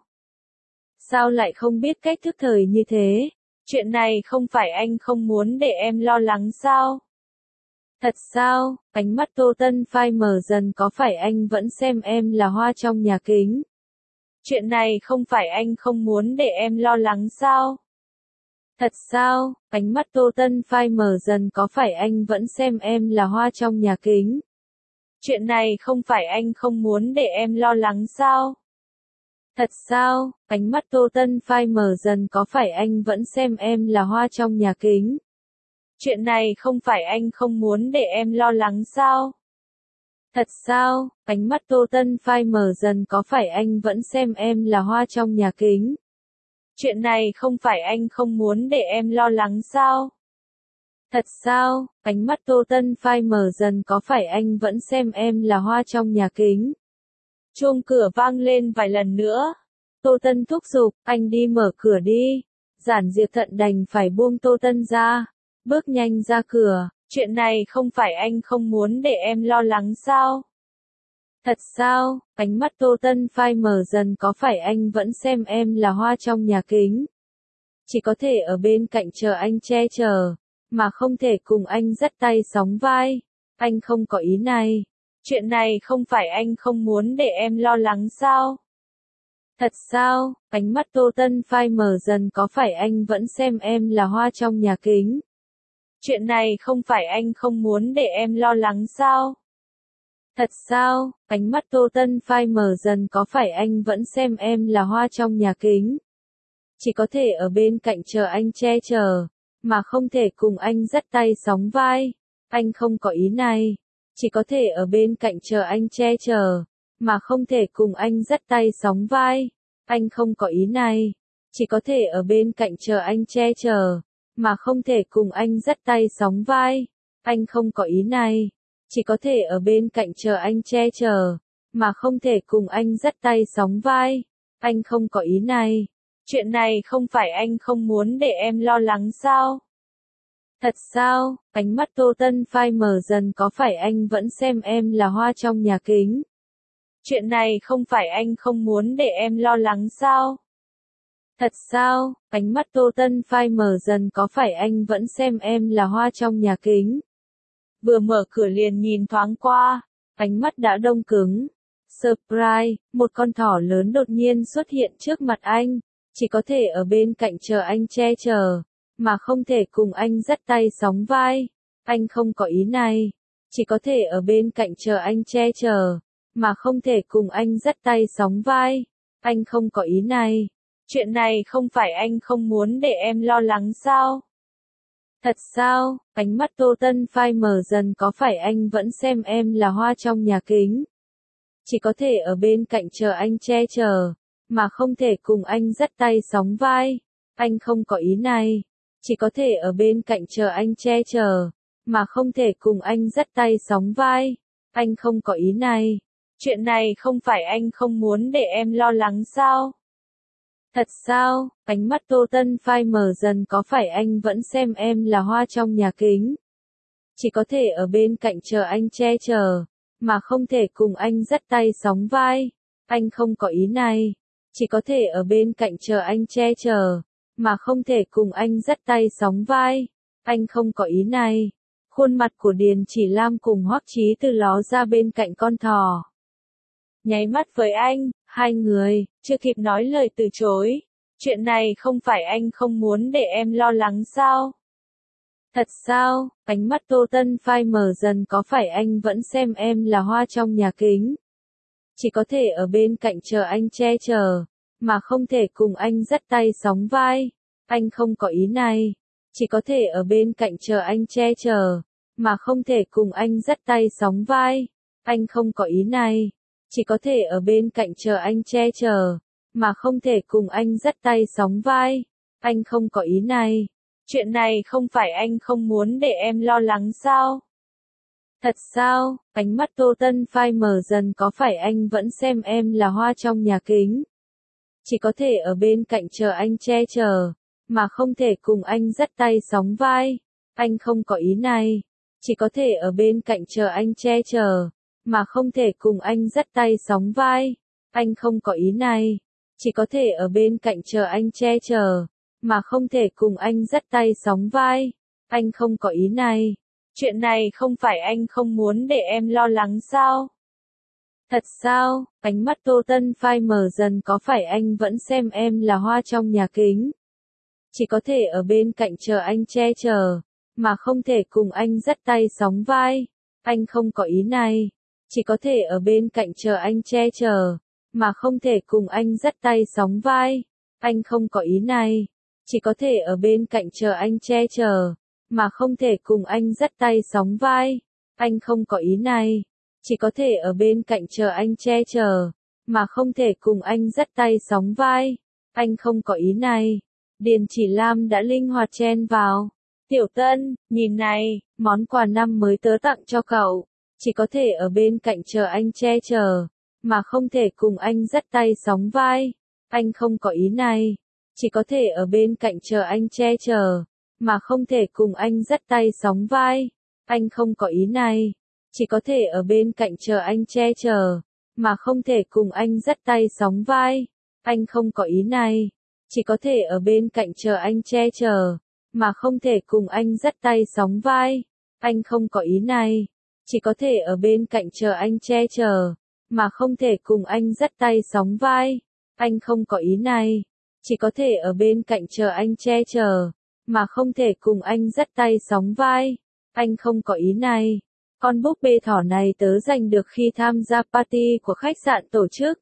Sao lại không biết cách thức thời như thế? Chuyện này không phải anh không muốn để em lo lắng sao? Thật sao? Ánh mắt Tô Tân phai mờ dần, có phải anh vẫn xem em là hoa trong nhà kính? Chuyện này không phải anh không muốn để em lo lắng sao? Thật sao? Ánh mắt Tô Tân phai mờ dần, có phải anh vẫn xem em là hoa trong nhà kính? Chuyện này không phải anh không muốn để em lo lắng sao? Thật sao? Ánh mắt Tô Tân phai mờ dần, có phải anh vẫn xem em là hoa trong nhà kính? Chuyện này không phải anh không muốn để em lo lắng sao? Thật sao? Ánh mắt Tô Tân phai mờ dần, có phải anh vẫn xem em là hoa trong nhà kính? Chuyện này không phải anh không muốn để em lo lắng sao? Thật sao? Ánh mắt Tô Tân phai mờ dần, có phải anh vẫn xem em là hoa trong nhà kính? Chuông cửa vang lên vài lần nữa. Tô Tân thúc giục, anh đi mở cửa đi. Giản Diệp Thận đành phải buông Tô Tân ra. Bước nhanh ra cửa. Chuyện này không phải anh không muốn để em lo lắng sao? Thật sao? Ánh mắt Tô Tân phai mờ dần, có phải anh vẫn xem em là hoa trong nhà kính? Chỉ có thể ở bên cạnh chờ anh che chở, mà không thể cùng anh dắt tay sóng vai. Anh không có ý này. Chuyện này không phải anh không muốn để em lo lắng sao? Thật sao? Ánh mắt Tô Tân phai mờ dần, có phải anh vẫn xem em là hoa trong nhà kính? Chuyện này không phải anh không muốn để em lo lắng sao? Thật sao? Ánh mắt Tô Tân phai mờ dần, có phải anh vẫn xem em là hoa trong nhà kính? Chỉ có thể ở bên cạnh chờ anh che chở, mà không thể cùng anh dắt tay sóng vai. Anh không có ý này. Chỉ có thể ở bên cạnh chờ anh che chở, mà không thể cùng anh dắt tay sóng vai. Anh không có ý này. Chỉ có thể ở bên cạnh chờ anh che chở, mà không thể cùng anh dắt tay sóng vai. Anh không có ý này, chỉ có thể ở bên cạnh chờ anh che chở, mà không thể cùng anh dắt tay sóng vai. Anh không có ý này. Chuyện này không phải anh không muốn để em lo lắng sao? Thật sao? Ánh mắt Tô Tân phai mờ dần, có phải anh vẫn xem em là hoa trong nhà kính? Chuyện này không phải anh không muốn để em lo lắng sao? Thật sao? Ánh mắt Tô Tân phai mờ dần, có phải anh vẫn xem em là hoa trong nhà kính? Vừa mở cửa liền nhìn thoáng qua, ánh mắt đã đông cứng. Surprise, một con thỏ lớn đột nhiên xuất hiện trước mặt anh, chỉ có thể ở bên cạnh chờ anh che chở, mà không thể cùng anh dắt tay sóng vai. Anh không có ý này, chỉ có thể ở bên cạnh chờ anh che chở, mà không thể cùng anh dắt tay sóng vai. Anh không có ý này. Chuyện này không phải anh không muốn để em lo lắng sao? Thật sao? Ánh mắt Tô Tân phai mờ dần, có phải anh vẫn xem em là hoa trong nhà kính? Chỉ có thể ở bên cạnh chờ anh che chở, mà không thể cùng anh dắt tay sóng vai. Anh không có ý này, chỉ có thể ở bên cạnh chờ anh che chở, mà không thể cùng anh dắt tay sóng vai. Anh không có ý này. Chuyện này không phải anh không muốn để em lo lắng sao? Thật sao? Ánh mắt Tô Tân phai mờ dần, có phải anh vẫn xem em là hoa trong nhà kính? Chỉ có thể ở bên cạnh chờ anh che chở, mà không thể cùng anh dắt tay sóng vai. Anh không có ý này, chỉ có thể ở bên cạnh chờ anh che chở, mà không thể cùng anh dắt tay sóng vai. Anh không có ý này. Khuôn mặt của Điền Chỉ Lam cùng Hoắc Chí Từ ló ra bên cạnh con thỏ. Nháy mắt với anh, hai người, chưa kịp nói lời từ chối. Chuyện này không phải anh không muốn để em lo lắng sao? Thật sao? Ánh mắt Tô Tân phai mờ dần, có phải anh vẫn xem em là hoa trong nhà kính? Chỉ có thể ở bên cạnh chờ anh che chở, mà không thể cùng anh dắt tay sóng vai. Anh không có ý này, chỉ có thể ở bên cạnh chờ anh che chở, mà không thể cùng anh dắt tay sóng vai. Anh không có ý này, chỉ có thể ở bên cạnh chờ anh che chở, mà không thể cùng anh dắt tay sóng vai. Anh không có ý này. Chuyện này không phải anh không muốn để em lo lắng sao? Thật sao? Ánh mắt Tô Tân phai mờ dần, có phải anh vẫn xem em là hoa trong nhà kính? Chỉ có thể ở bên cạnh chờ anh che chở, mà không thể cùng anh dắt tay sóng vai. Anh không có ý này, chỉ có thể ở bên cạnh chờ anh che chở, mà không thể cùng anh dắt tay sóng vai. Anh không có ý này, chỉ có thể ở bên cạnh chờ anh che chở, mà không thể cùng anh dắt tay sóng vai. Anh không có ý này. Chuyện này không phải anh không muốn để em lo lắng sao? Thật sao? Ánh mắt Tô Tân phai mờ dần, có phải anh vẫn xem em là hoa trong nhà kính? Chỉ có thể ở bên cạnh chờ anh che chở, mà không thể cùng anh dắt tay sóng vai. Anh không có ý này, chỉ có thể ở bên cạnh chờ anh che chở, mà không thể cùng anh dắt tay sóng vai. Anh không có ý này, chỉ có thể ở bên cạnh chờ anh che chở, mà không thể cùng anh dắt tay sóng vai. Anh không có ý này, chỉ có thể ở bên cạnh chờ anh che chở, mà không thể cùng anh dắt tay sóng vai. Anh không có ý này. Điền Chỉ Lam đã linh hoạt chen vào. Tiểu Tân, nhìn này, món quà năm mới tớ tặng cho cậu. Chỉ có thể ở bên cạnh chờ anh che chở, mà không thể cùng anh dắt tay sóng vai. Anh không có ý này, chỉ có thể ở bên cạnh chờ anh che chở, mà không thể cùng anh dắt tay sóng vai. Anh không có ý này, chỉ có thể ở bên cạnh chờ anh che chở, mà không thể cùng anh dắt tay sóng vai. Anh không có ý này, chỉ có thể ở bên cạnh chờ anh che chở, mà không thể cùng anh dắt tay sóng vai. Anh không có ý này, chỉ có thể ở bên cạnh chờ anh che chở, mà không thể cùng anh dắt tay sóng vai. Anh không có ý này, chỉ có thể ở bên cạnh chờ anh che chở, mà không thể cùng anh dắt tay sóng vai. Anh không có ý này. Con búp bê thỏ này tớ giành được khi tham gia party của khách sạn tổ chức.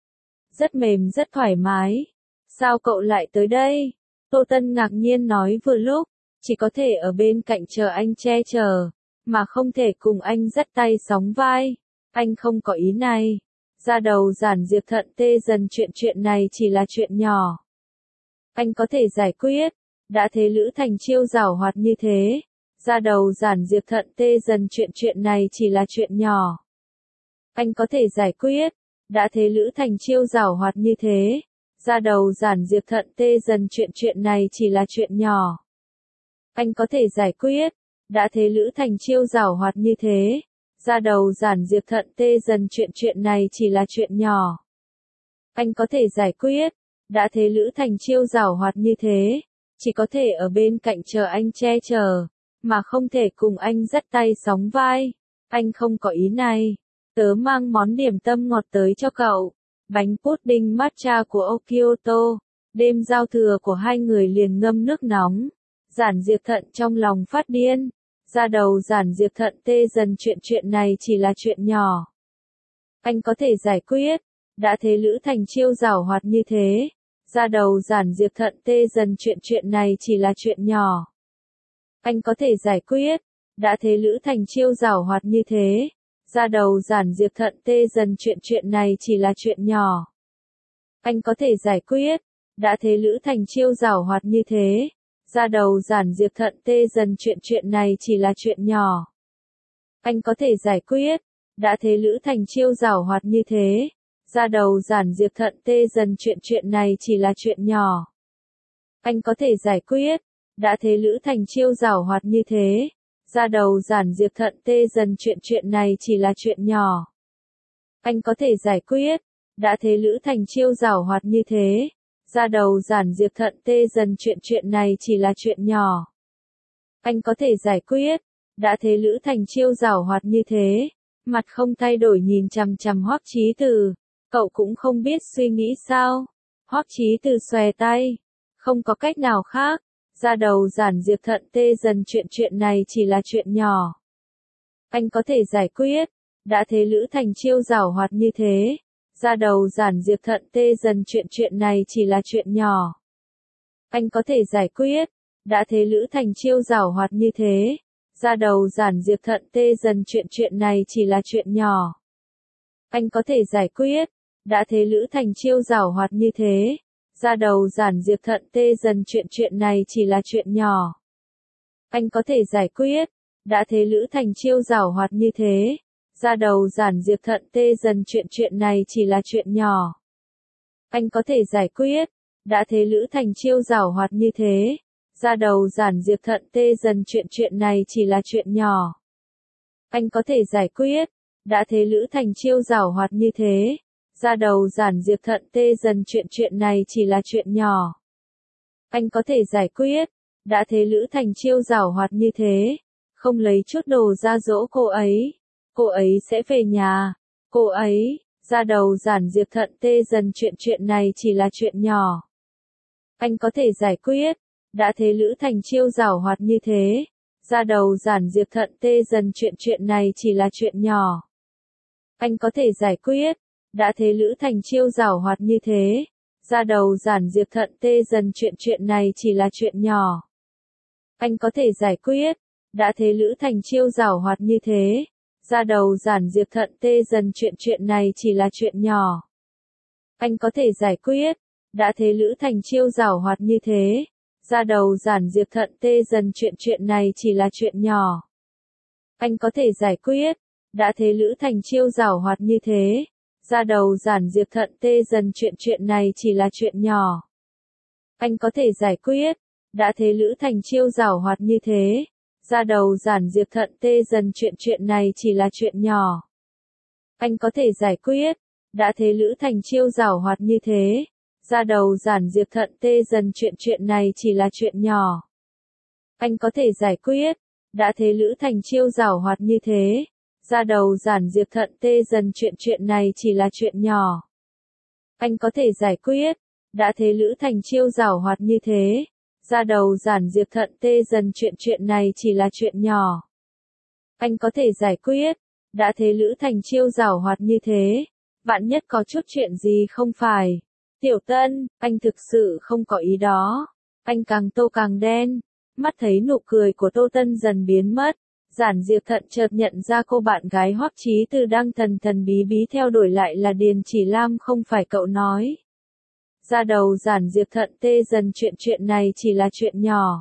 Rất mềm, rất thoải mái. Sao cậu lại tới đây? Tô Tân ngạc nhiên nói vừa lúc, chỉ có thể ở bên cạnh chờ anh che chở, mà không thể cùng anh dắt tay sóng vai. Anh không có ý này. Da đầu giản Diệp Thận tê dần, chuyện chuyện này chỉ là chuyện nhỏ. Anh có thể giải quyết. đã thế Lữ Thành Chiêu giảo hoạt như thế. Ra đầu Giản Diệp Thận tê dần chuyện chuyện này chỉ là chuyện nhỏ. Anh có thể giải quyết. Đã thế Lữ Thành Chiêu giảo hoạt như thế. Ra đầu Giản Diệp Thận tê dần chuyện chuyện này chỉ là chuyện nhỏ. Anh có thể giải quyết. Đã thế Lữ Thành Chiêu giảo hoạt như thế. Ra đầu Giản Diệp Thận tê dần chuyện chuyện này chỉ là chuyện nhỏ. Anh có thể giải quyết. Đã thế Lữ Thành Chiêu giảo hoạt như thế. Chỉ có thể ở bên cạnh chờ anh che chở, mà không thể cùng anh dắt tay sóng vai. Anh không có ý này. Tớ mang món điểm tâm ngọt tới cho cậu. Bánh pudding matcha của Okyoto. Đêm giao thừa của hai người liền ngâm nước nóng. Giản Diệp Thận trong lòng phát điên. Ra đầu Giản Diệp Thận tê dần chuyện chuyện này chỉ là chuyện nhỏ. Anh có thể giải quyết. Đã thế Lữ Thành Chiêu giảo hoạt như thế. Ra đầu Giản Diệp Thận tê dần chuyện chuyện này chỉ là chuyện nhỏ. Anh có thể giải quyết. Đã thế Lữ Thành Chiêu giảo hoạt như thế. Ra đầu Giản Diệp Thận tê dần chuyện chuyện này chỉ là chuyện nhỏ. Anh có thể giải quyết. Đã thế Lữ Thành Chiêu giảo hoạt như thế. Ra đầu Giản Diệp Thận tê dần chuyện chuyện này chỉ là chuyện nhỏ. Anh có thể giải quyết. Đã thế Lữ Thành Chiêu giảo hoạt như thế. Ra đầu Giản Diệp Thận tê dần chuyện chuyện này chỉ là chuyện nhỏ. Anh có thể giải quyết. Đã thế Lữ Thành Chiêu giảo hoạt như thế. Ra đầu Giản Diệp Thận tê dần chuyện chuyện này chỉ là chuyện nhỏ. Anh có thể giải quyết. Đã thế Lữ Thành Chiêu giảo hoạt như thế. Ra đầu Giản Diệp Thận tê dần chuyện chuyện này chỉ là chuyện nhỏ. Anh có thể giải quyết. Đã thế Lữ Thành Chiêu giảo hoạt như thế. Mặt không thay đổi nhìn chằm chằm Hoắc Chí Từ. Cậu cũng không biết suy nghĩ sao. Hoắc Chí Từ xòe tay. Không có cách nào khác. Ra đầu Giản Diệp Thận tê dần chuyện chuyện này chỉ là chuyện nhỏ. Anh có thể giải quyết. Đã thế Lữ Thành Chiêu giảo hoạt như thế. Ra đầu Giản Diệp Thận tê dần chuyện chuyện này chỉ là chuyện nhỏ. Anh có thể giải quyết. Đã thế Lữ Thành Chiêu giảo hoạt như thế. Ra đầu Giản Diệp Thận tê dần chuyện chuyện này chỉ là chuyện nhỏ. Anh có thể giải quyết. Đã thế Lữ Thành Chiêu giảo hoạt như thế. Ra đầu Giản Diệp Thận tê dần chuyện chuyện này chỉ là chuyện nhỏ. Anh có thể giải quyết. Đã thế Lữ Thành Chiêu giảo hoạt như thế. Ra đầu Giản Diệp Thận tê dần chuyện chuyện này chỉ là chuyện nhỏ. Anh có thể giải quyết. Đã thế Lữ Thành Chiêu giảo hoạt như thế. Ra đầu Giản Diệp Thận tê dần chuyện chuyện này chỉ là chuyện nhỏ. Anh có thể giải quyết. Đã thế Lữ Thành Chiêu giảo hoạt như thế. Ra đầu Giản Diệp Thận tê dần chuyện chuyện này chỉ là chuyện nhỏ. Anh có thể giải quyết. Đã thế Lữ Thành Chiêu giảo hoạt như thế. Không lấy chút đồ ra dỗ cô ấy. Cô ấy sẽ về nhà. Cô ấy. Ra đầu Giản Diệp Thận tê dần chuyện chuyện này chỉ là chuyện nhỏ. Anh có thể giải quyết. Đã thế Lữ Thành Chiêu giảo hoạt như thế. Ra đầu Giản Diệp Thận tê dần chuyện chuyện này chỉ là chuyện nhỏ. Anh có thể giải quyết. Đã thế Lữ Thành Chiêu giảo hoạt như thế. Ra đầu Giản Diệp Thận tê dần chuyện chuyện này chỉ là chuyện nhỏ. Anh có thể giải quyết. Đã thế Lữ Thành Chiêu giảo hoạt như thế. Ra đầu Giản Diệp Thận tê dần chuyện chuyện này chỉ là chuyện nhỏ. Anh có thể giải quyết. Đã thế Lữ Thành Chiêu giảo hoạt như thế. Ra đầu Giản Diệp Thận tê dần chuyện chuyện này chỉ là chuyện nhỏ. Anh có thể giải quyết. Đã thế Lữ Thành Chiêu giảo hoạt như thế. Ra đầu Giản Diệp Thận tê dần chuyện chuyện này chỉ là chuyện nhỏ. Anh có thể giải quyết. Đã thế Lữ Thành Chiêu giảo hoạt như thế. Ra đầu Giản Diệp Thận tê dần chuyện chuyện này chỉ là chuyện nhỏ. Anh có thể giải quyết. Đã thế Lữ Thành Chiêu giảo hoạt như thế. Ra đầu Giản Diệp Thận tê dần chuyện chuyện này chỉ là chuyện nhỏ. Anh có thể giải quyết. Đã thế Lữ Thành Chiêu giảo hoạt như thế. Ra đầu Giản Diệp Thận tê dần chuyện chuyện này chỉ là chuyện nhỏ. Anh có thể giải quyết. Đã thế Lữ Thành Chiêu giảo hoạt như thế. Ra đầu Giản Diệp Thận tê dần chuyện chuyện này chỉ là chuyện nhỏ. Anh có thể giải quyết. Đã thế Lữ Thành Chiêu giảo hoạt như thế. Vạn nhất có chút chuyện gì không phải. Tiểu Tân, anh thực sự không có ý đó. Anh càng tô càng đen. Mắt thấy nụ cười của Tô Tân dần biến mất. Giản Diệp Thận chợt nhận ra cô bạn gái Hoắc Chí Từ đang thần thần bí bí theo đuổi lại là Điền Chỉ Lam không phải cậu nói. Ra đầu Giản Diệp thận tê dần, chuyện chuyện này chỉ là chuyện nhỏ.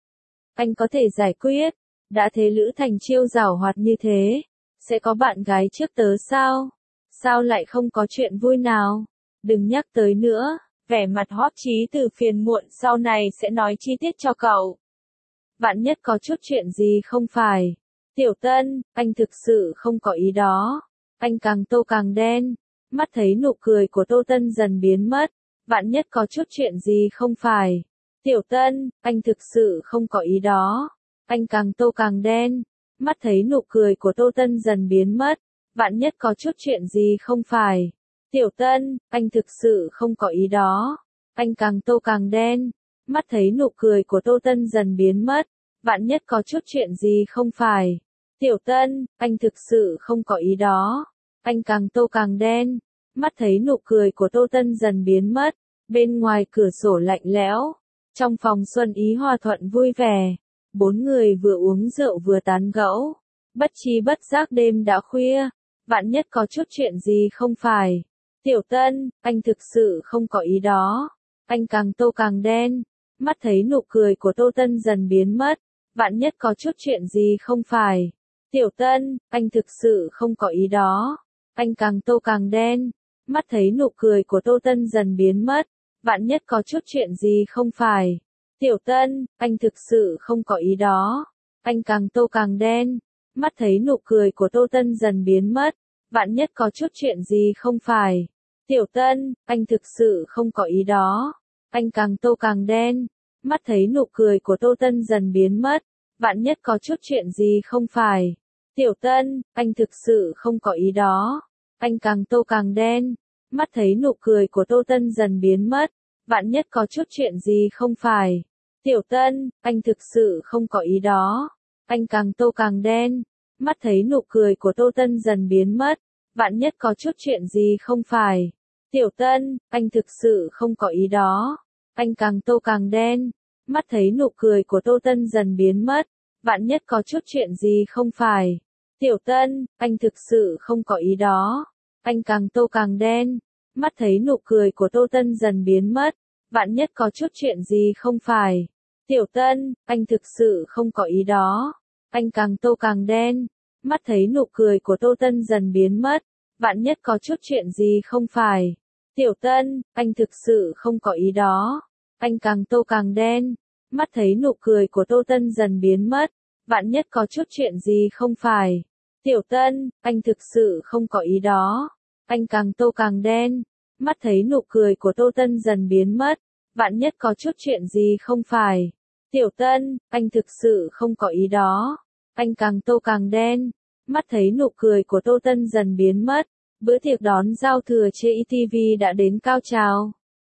Anh có thể giải quyết, đã thế Lữ Thành Chiêu giảo hoạt như thế, sẽ có bạn gái trước tớ sao? Sao lại không có chuyện vui nào? Đừng nhắc tới nữa, vẻ mặt Hoắc Chí Từ phiền muộn, sau này sẽ nói chi tiết cho cậu. Vạn nhất có chút chuyện gì không phải. Tiểu Tân, anh thực sự không có ý đó. Anh càng tô càng đen, mắt thấy nụ cười của Tô Tân dần biến mất. Vạn nhất có chút chuyện gì không phải. Tiểu Tân, anh thực sự không có ý đó. Anh càng tô càng đen, mắt thấy nụ cười của Tô Tân dần biến mất. Vạn nhất có chút chuyện gì không phải. Tiểu Tân, anh thực sự không có ý đó. Anh càng tô càng đen, mắt thấy nụ cười của Tô Tân dần biến mất. Vạn nhất có chút chuyện gì không phải. Tiểu Tân, anh thực sự không có ý đó. Anh càng tô càng đen, mắt thấy nụ cười của Tô Tân dần biến mất. Bên ngoài cửa sổ lạnh lẽo, trong phòng Xuân Ý hòa thuận vui vẻ. Bốn người vừa uống rượu vừa tán gẫu. Bất chi bất giác đêm đã khuya. Vạn nhất có chút chuyện gì không phải. Tiểu Tân, anh thực sự không có ý đó. Anh càng tô càng đen, mắt thấy nụ cười của Tô Tân dần biến mất. Vạn nhất có chút chuyện gì không phải. Tiểu Tân, anh thực sự không có ý đó. Anh càng tô càng đen, mắt thấy nụ cười của Tô Tân dần biến mất. Vạn nhất có chút chuyện gì không phải. Tiểu Tân, anh thực sự không có ý đó. Anh càng tô càng đen, mắt thấy nụ cười của Tô Tân dần biến mất. Vạn nhất có chút chuyện gì không phải. Tiểu Tân, anh thực sự không có ý đó. Anh càng tô càng đen, mắt thấy nụ cười của Tô Tân dần biến mất. Vạn nhất có chút chuyện gì không phải. Tiểu Tân, anh thực sự không có ý đó. Anh càng tô càng đen, mắt thấy nụ cười của Tô Tân dần biến mất. Vạn nhất có chút chuyện gì không phải. Tiểu Tân, anh thực sự không có ý đó. Anh càng tô càng đen, mắt thấy nụ cười của Tô Tân dần biến mất. Vạn nhất có chút chuyện gì không phải. Tiểu Tân, anh thực sự không có ý đó. Anh càng tô càng đen, mắt thấy nụ cười của Tô Tân dần biến mất. Vạn nhất có chút chuyện gì không phải. Tiểu Tân, anh thực sự không có ý đó. Anh càng tô càng đen, mắt thấy nụ cười của Tô Tân dần biến mất. Vạn nhất có chút chuyện gì không phải. Tiểu Tân, anh thực sự không có ý đó. Anh càng tô càng đen, mắt thấy nụ cười của Tô Tân dần biến mất. Vạn nhất có chút chuyện gì không phải. Tiểu Tân, anh thực sự không có ý đó. Anh càng tô càng đen, mắt thấy nụ cười của Tô Tân dần biến mất. Vạn nhất có chút chuyện gì không phải. Tiểu Tân, anh thực sự không có ý đó. Anh càng tô càng đen, mắt thấy nụ cười của Tô Tân dần biến mất. Vạn nhất có chút chuyện gì không phải. Tiểu Tân, anh thực sự không có ý đó. Anh càng tô càng đen, mắt thấy nụ cười của Tô Tân dần biến mất. Bữa tiệc đón giao thừa trên i tê vê đã đến cao trào.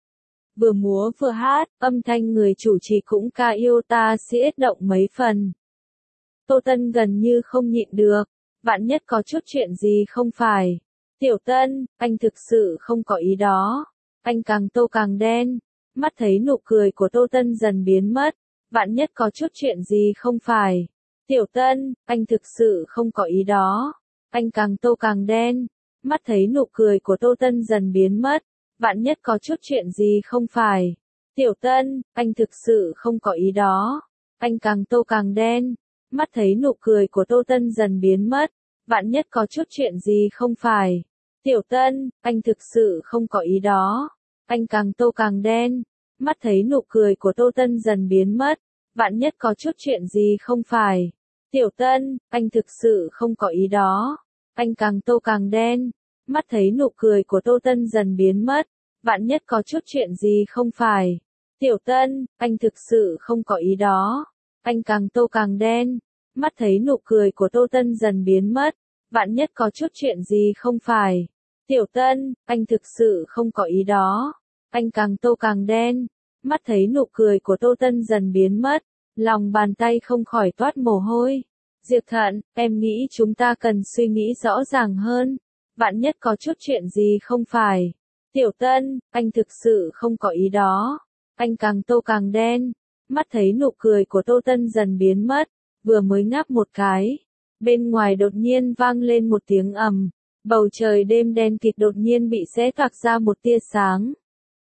Vừa múa vừa hát, âm thanh người chủ trì cũng ca yêu ta siết động mấy phần. Tô Tân gần như không nhịn được. Vạn nhất có chút chuyện gì không phải. Tiểu Tân, anh thực sự không có ý đó. Anh càng tô càng đen, mắt thấy nụ cười của Tô Tân dần biến mất. Vạn nhất có chút chuyện gì không phải. Tiểu Tân, anh thực sự không có ý đó. Anh càng tô càng đen, mắt thấy nụ cười của Tô Tân dần biến mất. Vạn nhất có chút chuyện gì không phải. Tiểu Tân, anh thực sự không có ý đó. Anh càng tô càng đen, mắt thấy nụ cười của Tô Tân dần biến mất. Vạn nhất có chút chuyện gì không phải. Tiểu Tân, anh thực sự không có ý đó. Anh càng tô càng đen, mắt thấy nụ cười của Tô Tân dần biến mất. Vạn nhất có chút chuyện gì không phải. Tiểu Tân, anh thực sự không có ý đó. Anh càng tô càng đen, mắt thấy nụ cười của Tô Tân dần biến mất. Vạn nhất có chút chuyện gì không phải. Tiểu Tân, anh thực sự không có ý đó. Anh càng tô càng đen, mắt thấy nụ cười của Tô Tân dần biến mất. Vạn nhất có chút chuyện gì không phải. Tiểu Tân, anh thực sự không có ý đó. Anh càng tô càng đen, mắt thấy nụ cười của Tô Tân dần biến mất. Lòng bàn tay không khỏi toát mồ hôi. Diệp Thận, em nghĩ chúng ta cần suy nghĩ rõ ràng hơn. Vạn nhất có chút chuyện gì không phải. Tiểu Tân, anh thực sự không có ý đó. Anh càng tô càng đen, mắt thấy nụ cười của Tô Tân dần biến mất. Vừa mới ngáp một cái, bên ngoài đột nhiên vang lên một tiếng ầm. Bầu trời đêm đen kịt đột nhiên bị xé toạc ra một tia sáng.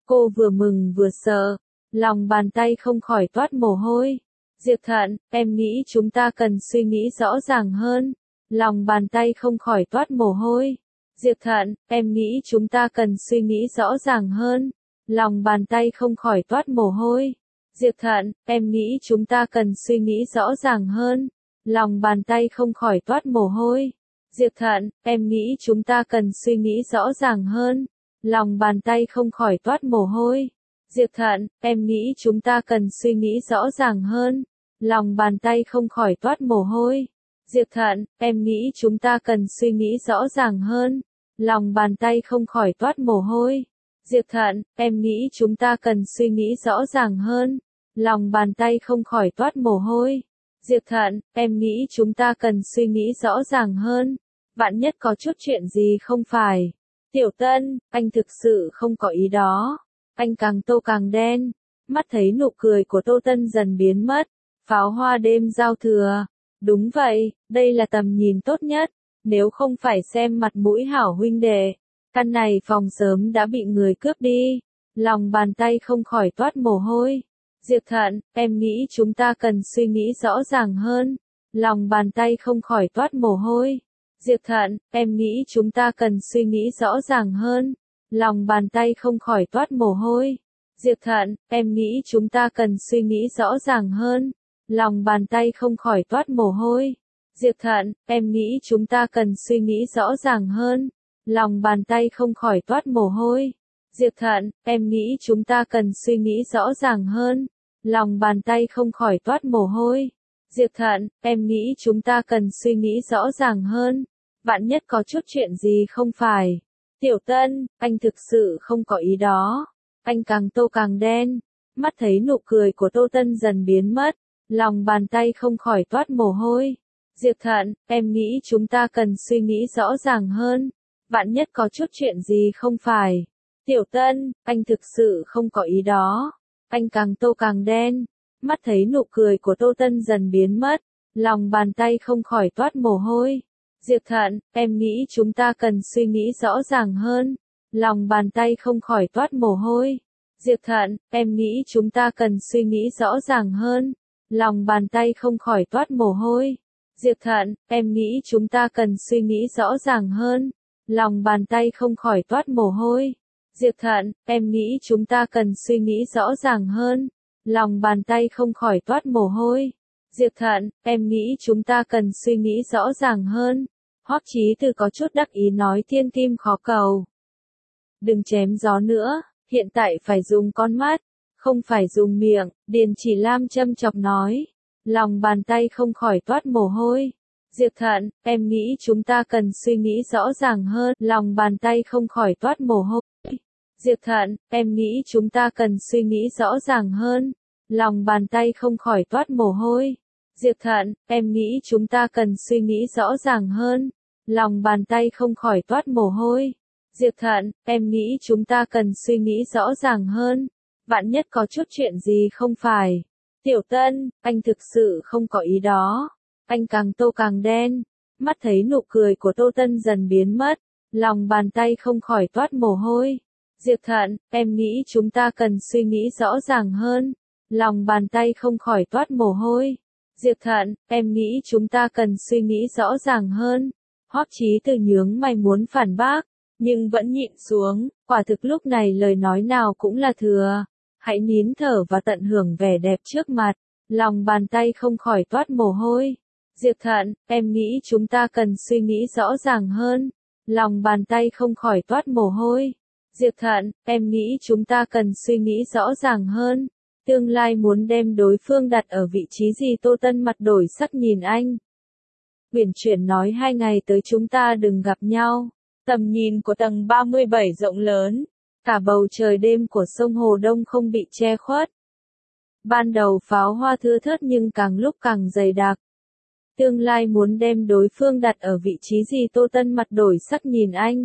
Cô vừa mừng vừa sợ, lòng bàn tay không khỏi toát mồ hôi. Diệp Thận, em nghĩ chúng ta cần suy nghĩ rõ ràng hơn. Lòng bàn tay không khỏi toát mồ hôi. Diệp Thận, em nghĩ chúng ta cần suy nghĩ rõ ràng hơn. Lòng bàn tay không khỏi toát mồ hôi. Diệp Thận, em nghĩ chúng ta cần suy nghĩ rõ ràng hơn. Lòng bàn tay không khỏi toát mồ hôi. Diệp Thận, em nghĩ chúng ta cần suy nghĩ rõ ràng hơn. Lòng bàn tay không khỏi toát mồ hôi. Diệp Thận, em nghĩ chúng ta cần suy nghĩ rõ ràng hơn. Lòng bàn tay không khỏi toát mồ hôi. Diệp Thận, em nghĩ chúng ta cần suy nghĩ rõ ràng hơn. Lòng bàn tay không khỏi toát mồ hôi. Diệp Thận, em nghĩ chúng ta cần suy nghĩ rõ ràng hơn. Lòng bàn tay không khỏi toát mồ hôi. Diệp Thận, em nghĩ chúng ta cần suy nghĩ rõ ràng hơn. Vạn nhất có chút chuyện gì không phải. Tiểu Tân, anh thực sự không có ý đó. Anh càng tô càng đen. Mắt thấy nụ cười của Tô Tân dần biến mất. Pháo hoa đêm giao thừa. Đúng vậy, đây là tầm nhìn tốt nhất. Nếu không phải xem mặt mũi hảo huynh đệ, căn này phòng sớm đã bị người cướp đi. Lòng bàn tay không khỏi toát mồ hôi. Diệp Thận, em nghĩ chúng ta cần suy nghĩ rõ ràng hơn. Lòng bàn tay không khỏi toát mồ hôi. Diệp Thận, em nghĩ chúng ta cần suy nghĩ rõ ràng hơn. Lòng bàn tay không khỏi toát mồ hôi. Diệp Thận, em nghĩ chúng ta cần suy nghĩ rõ ràng hơn. Lòng bàn tay không khỏi toát mồ hôi. Diệp Thận, em nghĩ chúng ta cần suy nghĩ rõ ràng hơn. Lòng bàn tay không khỏi toát mồ hôi. Diệp Thận, em nghĩ chúng ta cần suy nghĩ rõ ràng hơn. Lòng bàn tay không khỏi toát mồ hôi. Diệp Thận, em nghĩ chúng ta cần suy nghĩ rõ ràng hơn. Vạn nhất có chút chuyện gì không phải. Tiểu Tân, anh thực sự không có ý đó. Anh càng tô càng đen. Mắt thấy nụ cười của Tô Tân dần biến mất. Lòng bàn tay không khỏi toát mồ hôi. Diệp Thận, em nghĩ chúng ta cần suy nghĩ rõ ràng hơn. Vạn nhất có chút chuyện gì không phải. Tiểu Tân, anh thực sự không có ý đó. Anh càng tô càng đen. Mắt thấy nụ cười của Tô Tân dần biến mất. Lòng bàn tay không khỏi toát mồ hôi. Diệp Thận, em nghĩ chúng ta cần suy nghĩ rõ ràng hơn. Lòng bàn tay không khỏi toát mồ hôi. Diệp Thận, em nghĩ chúng ta cần suy nghĩ rõ ràng hơn. Lòng bàn tay không khỏi toát mồ hôi. Diệp Thận, em nghĩ chúng ta cần suy nghĩ rõ ràng hơn. Lòng bàn tay không khỏi toát mồ hôi. Diệp Thận, em nghĩ chúng ta cần suy nghĩ rõ ràng hơn. Lòng bàn tay không khỏi toát mồ hôi. Diệp Thận, em nghĩ chúng ta cần suy nghĩ rõ ràng hơn. Hoắc Chí Từ có chút đắc ý nói thiên kim khó cầu. Đừng chém gió nữa, hiện tại phải dùng con mắt, không phải dùng miệng, Điền Chỉ Lam châm chọc nói. Lòng bàn tay không khỏi toát mồ hôi. Diệp Thận, em nghĩ chúng ta cần suy nghĩ rõ ràng hơn. Lòng bàn tay không khỏi toát mồ hôi. Diệp Thận, em nghĩ chúng ta cần suy nghĩ rõ ràng hơn. Lòng bàn tay không khỏi toát mồ hôi. Diệp Thận, em nghĩ chúng ta cần suy nghĩ rõ ràng hơn. Lòng bàn tay không khỏi toát mồ hôi. Diệp Thận, em nghĩ chúng ta cần suy nghĩ rõ ràng hơn. Vạn nhất có chút chuyện gì không phải. Tiểu Tân, anh thực sự không có ý đó. Anh càng tô càng đen. Mắt thấy nụ cười của Tô Tân dần biến mất. Lòng bàn tay không khỏi toát mồ hôi. Diệp Thận, em nghĩ chúng ta cần suy nghĩ rõ ràng hơn. Lòng bàn tay không khỏi toát mồ hôi. Diệp Thận, em nghĩ chúng ta cần suy nghĩ rõ ràng hơn. Hoắc Chí Từ nhướng mày muốn phản bác, nhưng vẫn nhịn xuống, quả thực lúc này lời nói nào cũng là thừa. Hãy nín thở và tận hưởng vẻ đẹp trước mặt. Lòng bàn tay không khỏi toát mồ hôi. Diệp Thận, em nghĩ chúng ta cần suy nghĩ rõ ràng hơn. Lòng bàn tay không khỏi toát mồ hôi. Diệp Thận, em nghĩ chúng ta cần suy nghĩ rõ ràng hơn. Tương lai muốn đem đối phương đặt ở vị trí gì? Tô Tân mặt đổi sắc nhìn anh. Uyển Chuyển nói hai ngày tới chúng ta đừng gặp nhau. Tầm nhìn của tầng ba mươi bảy rộng lớn. Cả bầu trời đêm của sông Hồ Đông không bị che khuất. Ban đầu pháo hoa thưa thớt nhưng càng lúc càng dày đặc. Tương lai muốn đem đối phương đặt ở vị trí gì? Tô Tân mặt đổi sắc nhìn anh.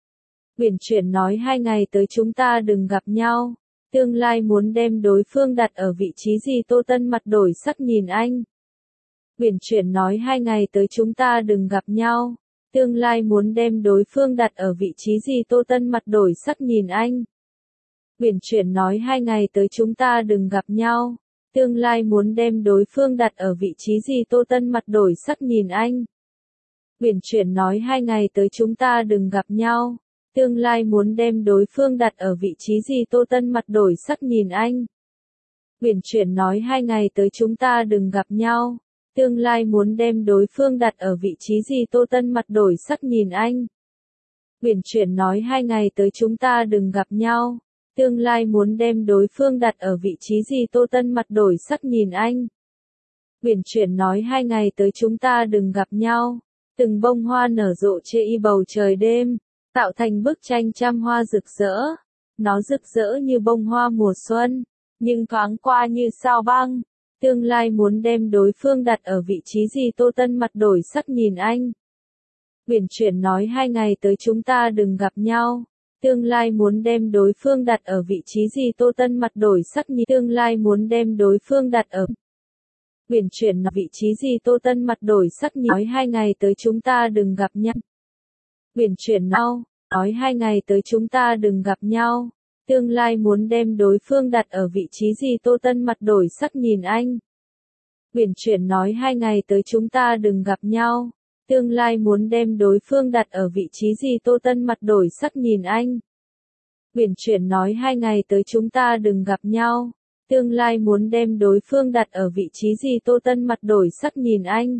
Uyển Chuyển nói hai ngày tới chúng ta đừng gặp nhau. Tương lai muốn đem đối phương đặt ở vị trí gì? Tô Tân mặt đổi sắc nhìn anh. Uyển Chuyển nói hai ngày tới chúng ta đừng gặp nhau. Tương lai muốn đem đối phương đặt ở vị trí gì? Tô Tân mặt đổi sắc nhìn anh. Uyển chuyển nói hai ngày tới chúng ta đừng gặp nhau. Tương lai muốn đem đối phương đặt ở vị trí gì? Tô Tân mặt đổi sắc nhìn anh. Uyển chuyển nói hai ngày tới chúng ta đừng gặp nhau. Tương lai muốn đem đối phương đặt ở vị trí gì? Tô Tân mặt đổi sắc nhìn anh. Uyển chuyển nói hai ngày tới chúng ta đừng gặp nhau. Tương lai muốn đem đối phương đặt ở vị trí gì? Tô Tân mặt đổi sắc nhìn anh. Uyển chuyển nói hai ngày tới chúng ta đừng gặp nhau. Tương lai muốn đem đối phương đặt ở vị trí gì? Tô Tân mặt đổi sắc nhìn anh. Uyển chuyển nói hai ngày tới chúng ta đừng gặp nhau. Từng bông hoa nở rộ chê y bầu trời đêm, tạo thành bức tranh trăm hoa rực rỡ. Nó rực rỡ như bông hoa mùa xuân, nhưng thoáng qua như sao băng. Tương lai muốn đem đối phương đặt ở vị trí gì? Tô Tân mặt đổi sắc nhìn anh. Uyển chuyển nói hai ngày tới chúng ta đừng gặp nhau. Tương lai muốn đem đối phương đặt ở vị trí gì? Tô Tân mặt đổi sắc nhìn. Tương lai muốn đem đối phương đặt ở Uyển chuyển nói vị trí gì? Tô Tân mặt đổi sắc nhìn. Nói hai ngày tới chúng ta đừng gặp nhau. Uyển chuyển nói, nói hai ngày tới chúng ta đừng gặp nhau. Tương lai muốn đem đối phương đặt ở vị trí gì? Tô Tân mặt đổi sắc nhìn anh. Uyển chuyển nói hai ngày tới chúng ta đừng gặp nhau. Tương lai muốn đem đối phương đặt ở vị trí gì? Tô Tân mặt đổi sắc nhìn anh. Uyển chuyển nói hai ngày tới chúng ta đừng gặp nhau. Tương lai muốn đem đối phương đặt ở vị trí gì? Tô Tân mặt đổi sắc nhìn anh.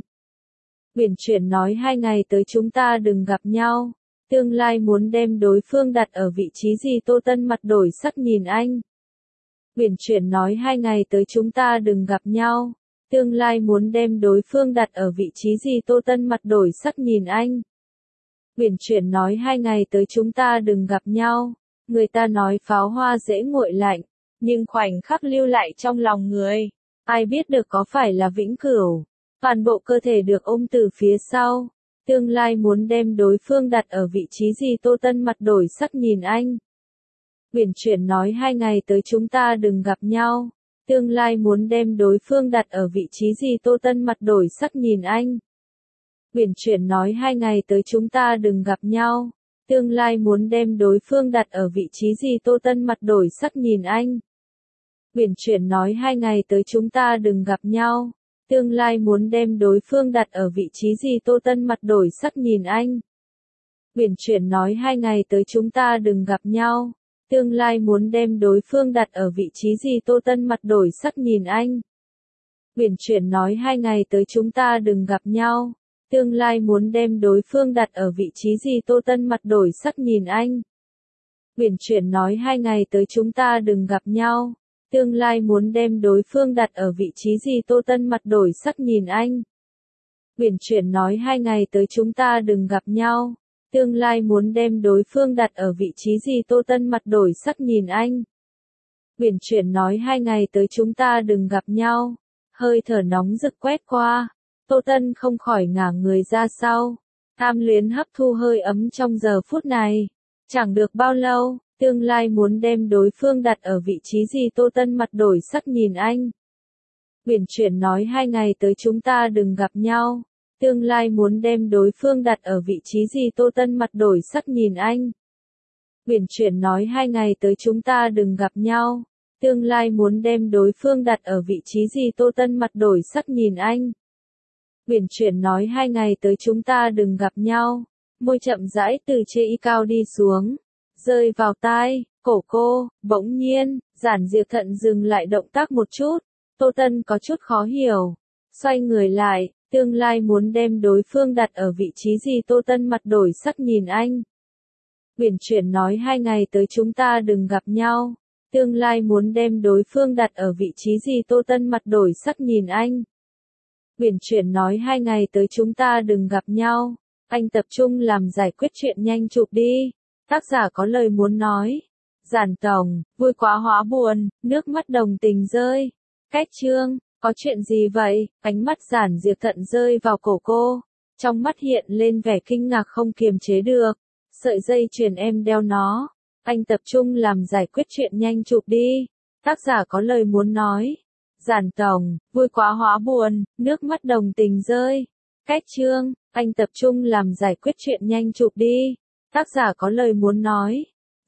Uyển chuyển nói hai ngày tới chúng ta đừng gặp nhau. Tương lai muốn đem đối phương đặt ở vị trí gì? Tô Tân mặt đổi sắc nhìn anh. Uyển chuyển nói hai ngày tới chúng ta đừng gặp nhau. Tương lai muốn đem đối phương đặt ở vị trí gì? Tô Tân mặt đổi sắc nhìn anh. Uyển chuyển nói hai ngày tới chúng ta đừng gặp nhau. Người ta nói pháo hoa dễ nguội lạnh, nhưng khoảnh khắc lưu lại trong lòng người, ai biết được có phải là vĩnh cửu. Toàn bộ cơ thể được ôm từ phía sau. Tương lai muốn đem đối phương đặt ở vị trí gì? Tô Tân mặt đổi sắc nhìn anh. Uyển chuyển nói hai ngày tới chúng ta đừng gặp nhau. Tương lai muốn đem đối phương đặt ở vị trí gì? Tô Tân mặt đổi sắc nhìn anh. Uyển chuyển nói hai ngày tới chúng ta đừng gặp nhau. Tương lai muốn đem đối phương đặt ở vị trí gì? Tô Tân mặt đổi sắc nhìn anh. Uyển chuyển nói hai ngày tới chúng ta đừng gặp nhau. Tương lai muốn đem đối phương đặt ở vị trí gì? Tô Tân mặt đổi sắc nhìn anh. Uyển chuyển nói hai ngày tới chúng ta đừng gặp nhau. Tương lai muốn đem đối phương đặt ở vị trí gì? Tô Tân mặt đổi sắc nhìn anh. Uyển chuyển nói hai ngày tới chúng ta đừng gặp nhau. Tương lai muốn đem đối phương đặt ở vị trí gì? Tô Tân mặt đổi sắc nhìn anh. Uyển chuyển nói hai ngày tới chúng ta đừng gặp nhau. Tương lai muốn đem đối phương đặt ở vị trí gì? Tô Tân mặt đổi sắc nhìn anh. Uyển chuyển nói hai ngày tới chúng ta đừng gặp nhau. Tương lai muốn đem đối phương đặt ở vị trí gì? Tô Tân mặt đổi sắc nhìn anh. Uyển chuyển nói hai ngày tới chúng ta đừng gặp nhau. Hơi thở nóng rực quét qua. Tô Tân không khỏi ngả người ra sau. Tham luyến hấp thu hơi ấm trong giờ phút này. Chẳng được bao lâu, tương lai muốn đem đối phương đặt ở vị trí gì? Tô Tân mặt đổi sắc nhìn anh. Uyển chuyển nói hai ngày tới chúng ta đừng gặp nhau. Tương lai muốn đem đối phương đặt ở vị trí gì? Tô Tân mặt đổi sắc nhìn anh. Uyển chuyển nói hai ngày tới chúng ta đừng gặp nhau. Tương lai muốn đem đối phương đặt ở vị trí gì? Tô Tân mặt đổi sắc nhìn anh. Uyển chuyển nói hai ngày tới chúng ta đừng gặp nhau. Môi chậm rãi từ chê y cao đi xuống, rơi vào tai, cổ cô. Bỗng nhiên, Giản Diệp Thận dừng lại động tác một chút. Tô Tân có chút khó hiểu. Xoay người lại, tương lai muốn đem đối phương đặt ở vị trí gì? Tô Tân mặt đổi sắc nhìn anh. Uyển chuyển nói hai ngày tới chúng ta đừng gặp nhau. Tương lai muốn đem đối phương đặt ở vị trí gì? Tô Tân mặt đổi sắc nhìn anh. Uyển chuyển nói hai ngày tới chúng ta đừng gặp nhau. Anh tập trung làm giải quyết chuyện nhanh chụp đi. Tác giả có lời muốn nói. Giản tổng, vui quá hóa buồn, nước mắt đồng tình rơi. Cách chương, có chuyện gì vậy? Ánh mắt Giản Diệp Thận rơi vào cổ cô. Trong mắt hiện lên vẻ kinh ngạc không kiềm chế được. Sợi dây chuyền em đeo nó. Anh tập trung làm giải quyết chuyện nhanh chụp đi. Tác giả có lời muốn nói. Giản tổng, vui quá hóa buồn, nước mắt đồng tình rơi. Cách chương, anh tập trung làm giải quyết chuyện nhanh chụp đi. Tác giả có lời muốn nói.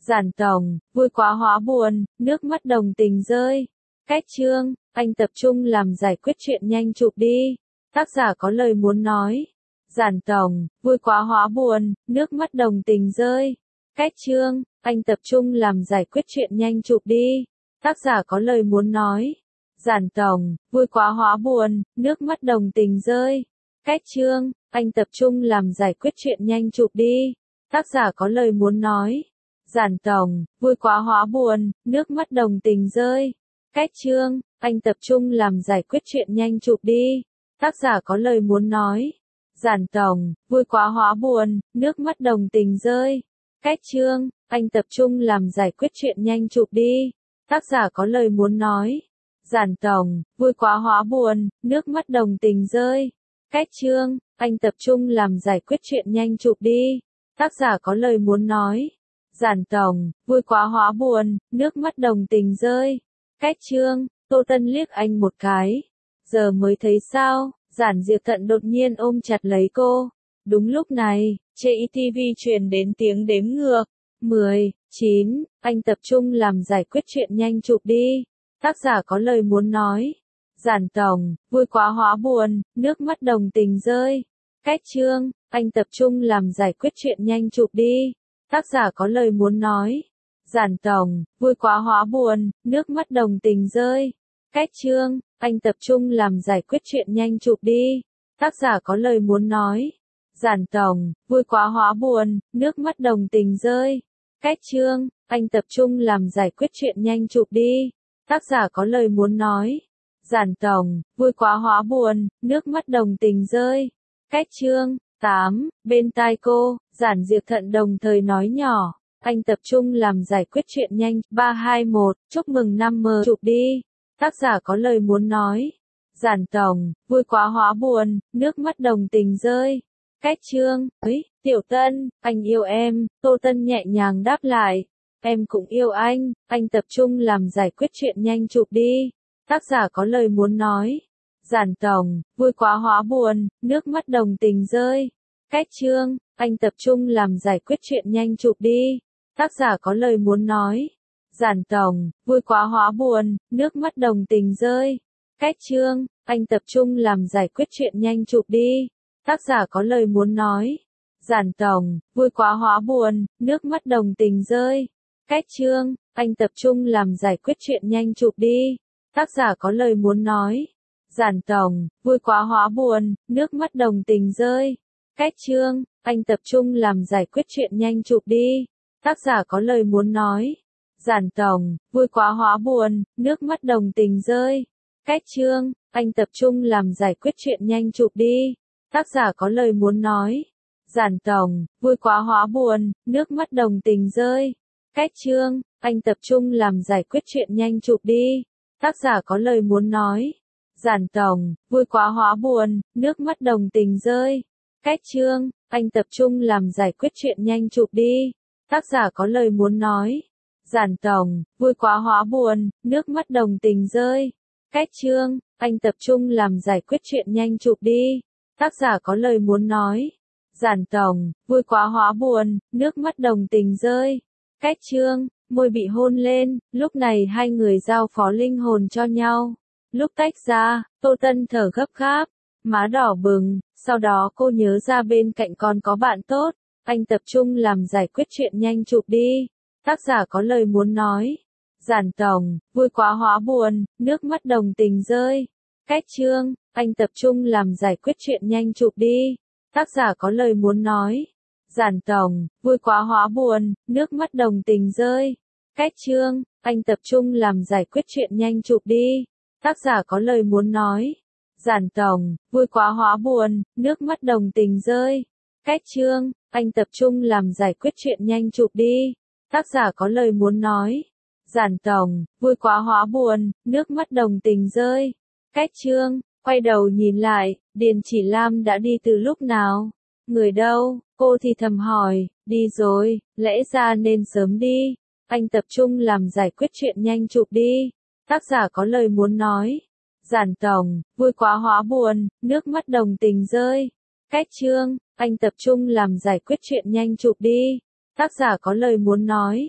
Giản Tổng, vui quá hóa buồn, nước mắt đồng tình rơi. Cách chương, anh tập trung làm giải quyết chuyện nhanh chụp đi. Tác giả có lời muốn nói. Giản Tổng, vui quá hóa buồn, nước mắt đồng tình rơi. Cách chương, anh tập trung làm giải quyết chuyện nhanh chụp đi. Tác giả có lời muốn nói. Giản Tổng, vui quá hóa buồn, nước mắt đồng tình rơi. Cách chương, anh tập trung làm giải quyết chuyện nhanh chụp đi. Tác giả có lời muốn nói. Giản Tổng, vui quá hóa buồn, nước mắt đồng tình rơi. Cách chương, anh tập trung làm giải quyết chuyện nhanh chụp đi. Tác giả có lời muốn nói. Giản Tổng, vui quá hóa buồn, nước mắt đồng tình rơi. Cách chương, anh tập trung làm giải quyết chuyện nhanh chụp đi. Tác giả có lời muốn nói. Giản Tổng, vui quá hóa buồn, nước mắt đồng tình rơi. Cách chương, anh tập trung làm giải quyết chuyện nhanh chụp đi. Tác giả có lời muốn nói. Giản Tổng, vui quá hóa buồn, nước mắt đồng tình rơi. Cách chương, Tô Tân liếc anh một cái. Giờ mới thấy sao, Giản Diệp Thận đột nhiên ôm chặt lấy cô. Đúng lúc này, trên ti vi truyền đến tiếng đếm ngược. mười, chín, anh tập trung làm giải quyết chuyện nhanh chụp đi. Tác giả có lời muốn nói. Giản Tổng, vui quá hóa buồn, nước mắt đồng tình rơi. Cách chương, anh tập trung làm giải quyết chuyện nhanh chụp đi. Tác giả có lời muốn nói. Giản Tổng, vui quá hóa buồn, nước mắt đồng tình rơi. Cách chương, anh tập trung làm giải quyết chuyện nhanh chụp đi. Tác giả có lời muốn nói. Giản Tổng, vui quá hóa buồn, nước mắt đồng tình rơi. Cách chương, anh tập trung làm giải quyết chuyện nhanh chụp đi. Tác giả có lời muốn nói. Giản Tổng, vui quá hóa buồn, nước mắt đồng tình rơi. Cách chương, tám, bên tai cô, Giản Diệp Thận đồng thời nói nhỏ. Anh tập trung làm giải quyết chuyện nhanh. ba hai một, chúc mừng năm M chụp đi. Tác giả có lời muốn nói. Giản Tổng, vui quá hóa buồn, nước mắt đồng tình rơi. Cách chương, ấy, Tiểu Tân, anh yêu em. Tô Tân nhẹ nhàng đáp lại. Em cũng yêu anh, anh tập trung làm giải quyết chuyện nhanh chụp đi. Tác giả có lời muốn nói. Giản Tổng, vui quá hóa buồn, nước mắt đồng tình rơi. Cách chương, anh tập trung làm giải quyết chuyện nhanh chụp đi. Tác giả có lời muốn nói. Giản Tổng, vui quá hóa buồn, nước mắt đồng tình rơi. Cách chương, anh tập trung làm giải quyết chuyện nhanh chụp đi. Tác giả có lời muốn nói. Giản Tổng, vui quá hóa buồn, nước mắt đồng tình rơi. Cách chương, anh tập trung làm giải quyết chuyện nhanh chụp đi. Tác giả có lời muốn nói. Giản Tổng, vui quá hóa buồn, nước mắt đồng tình rơi. Cách chương, anh tập trung làm giải quyết chuyện nhanh chụp đi. Tác giả có lời muốn nói. Giản Tổng, vui quá hóa buồn, nước mắt đồng tình rơi. Cách chương, anh tập trung làm giải quyết chuyện nhanh chụp đi. Tác giả có lời muốn nói. Giản Tổng, vui quá hóa buồn, nước mắt đồng tình rơi. Cách chương, anh tập trung làm giải quyết chuyện nhanh chụp đi. Tác giả có lời muốn nói. Giản Tổng, vui quá hóa buồn, nước mắt đồng tình rơi. Cách chương, anh tập trung làm giải quyết chuyện nhanh chụp đi. Tác giả có lời muốn nói. Giản Tổng, vui quá hóa buồn, nước mắt đồng tình rơi. Cách chương, anh tập trung làm giải quyết chuyện nhanh chụp đi. Tác giả có lời muốn nói. Giản Tổng, vui quá hóa buồn, nước mắt đồng tình rơi. Cách chương, môi bị hôn lên, lúc này hai người giao phó linh hồn cho nhau. Lúc tách ra, Tô Tân thở gấp gáp, má đỏ bừng, sau đó cô nhớ ra bên cạnh còn có bạn tốt. Anh tập trung làm giải quyết chuyện nhanh chụp đi. Tác giả có lời muốn nói. Giản Tổng, vui quá hóa buồn, nước mắt đồng tình rơi. Cách chương, anh tập trung làm giải quyết chuyện nhanh chụp đi. Tác giả có lời muốn nói. Giản Tổng, vui quá hóa buồn, nước mắt đồng tình rơi. Cách chương, anh tập trung làm giải quyết chuyện nhanh chụp đi. Tác giả có lời muốn nói. Giản Tổng, vui quá hóa buồn, nước mắt đồng tình rơi. Cách chương, anh tập trung làm giải quyết chuyện nhanh chụp đi. Tác giả có lời muốn nói. Giản Tổng, vui quá hóa buồn, nước mắt đồng tình rơi. Cách chương, quay đầu nhìn lại, Điền Chỉ Lam đã đi từ lúc nào? Người đâu? Cô thì thầm hỏi, đi rồi, lẽ ra nên sớm đi. Anh tập trung làm giải quyết chuyện nhanh chụp đi. Tác giả có lời muốn nói. Giản Tổng, vui quá hóa buồn, nước mắt đồng tình rơi. Cách chương, anh tập trung làm giải quyết chuyện nhanh chụp đi. Tác giả có lời muốn nói.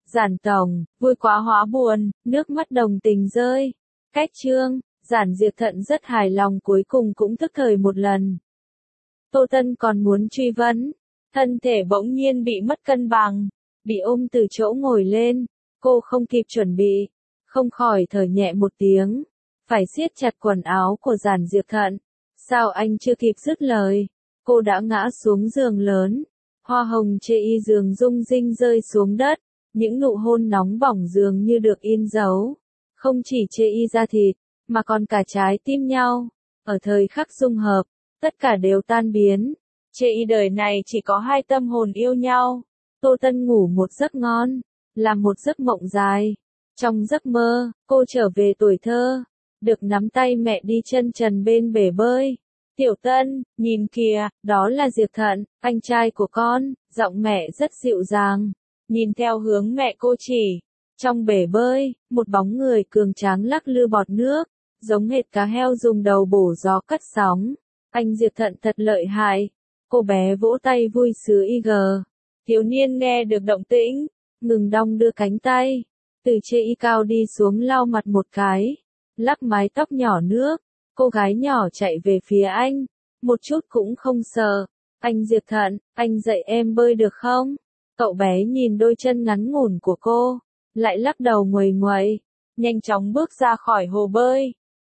Giản tổng, vui quá hóa buồn, nước mắt đồng tình rơi. Cách chương, Giản Diệp Thận rất hài lòng cuối cùng cũng thức thời một lần. Tô Tân còn muốn truy vấn, thân thể bỗng nhiên bị mất cân bằng, bị ôm từ chỗ ngồi lên, cô không kịp chuẩn bị, không khỏi thở nhẹ một tiếng, phải siết chặt quần áo của Giản Diệp Thận. Sao anh chưa kịp dứt lời, cô đã ngã xuống giường lớn, hoa hồng chê y giường rung rinh rơi xuống đất, những nụ hôn nóng bỏng dường như được in dấu, không chỉ chê y da thịt, mà còn cả trái tim nhau, ở thời khắc dung hợp, tất cả đều tan biến, chê y đời này chỉ có hai tâm hồn yêu nhau. Tô Tân ngủ một giấc ngon, làm một giấc mộng dài, trong giấc mơ, cô trở về tuổi thơ, được nắm tay mẹ đi chân trần bên bể bơi. Tiểu Tân, nhìn kìa, đó là Diệp Thận, anh trai của con, giọng mẹ rất dịu dàng, nhìn theo hướng mẹ cô chỉ. Trong bể bơi, một bóng người cường tráng lắc lư bọt nước, giống hệt cá heo dùng đầu bổ gió cắt sóng. Anh Diệp Thận thật lợi hại. Cô bé vỗ tay vui sướng y gờ. Thiếu niên nghe được động tĩnh, ngừng đong đưa cánh tay, từ trên y cao đi xuống lau mặt một cái, lắc mái tóc nhỏ nước. Cô gái nhỏ chạy về phía anh, một chút cũng không sợ. Anh Diệp Thận, anh dạy em bơi được không? Cậu bé nhìn đôi chân ngắn ngủn của cô, lại lắc đầu nguầy nguậy, nhanh chóng bước ra khỏi hồ bơi.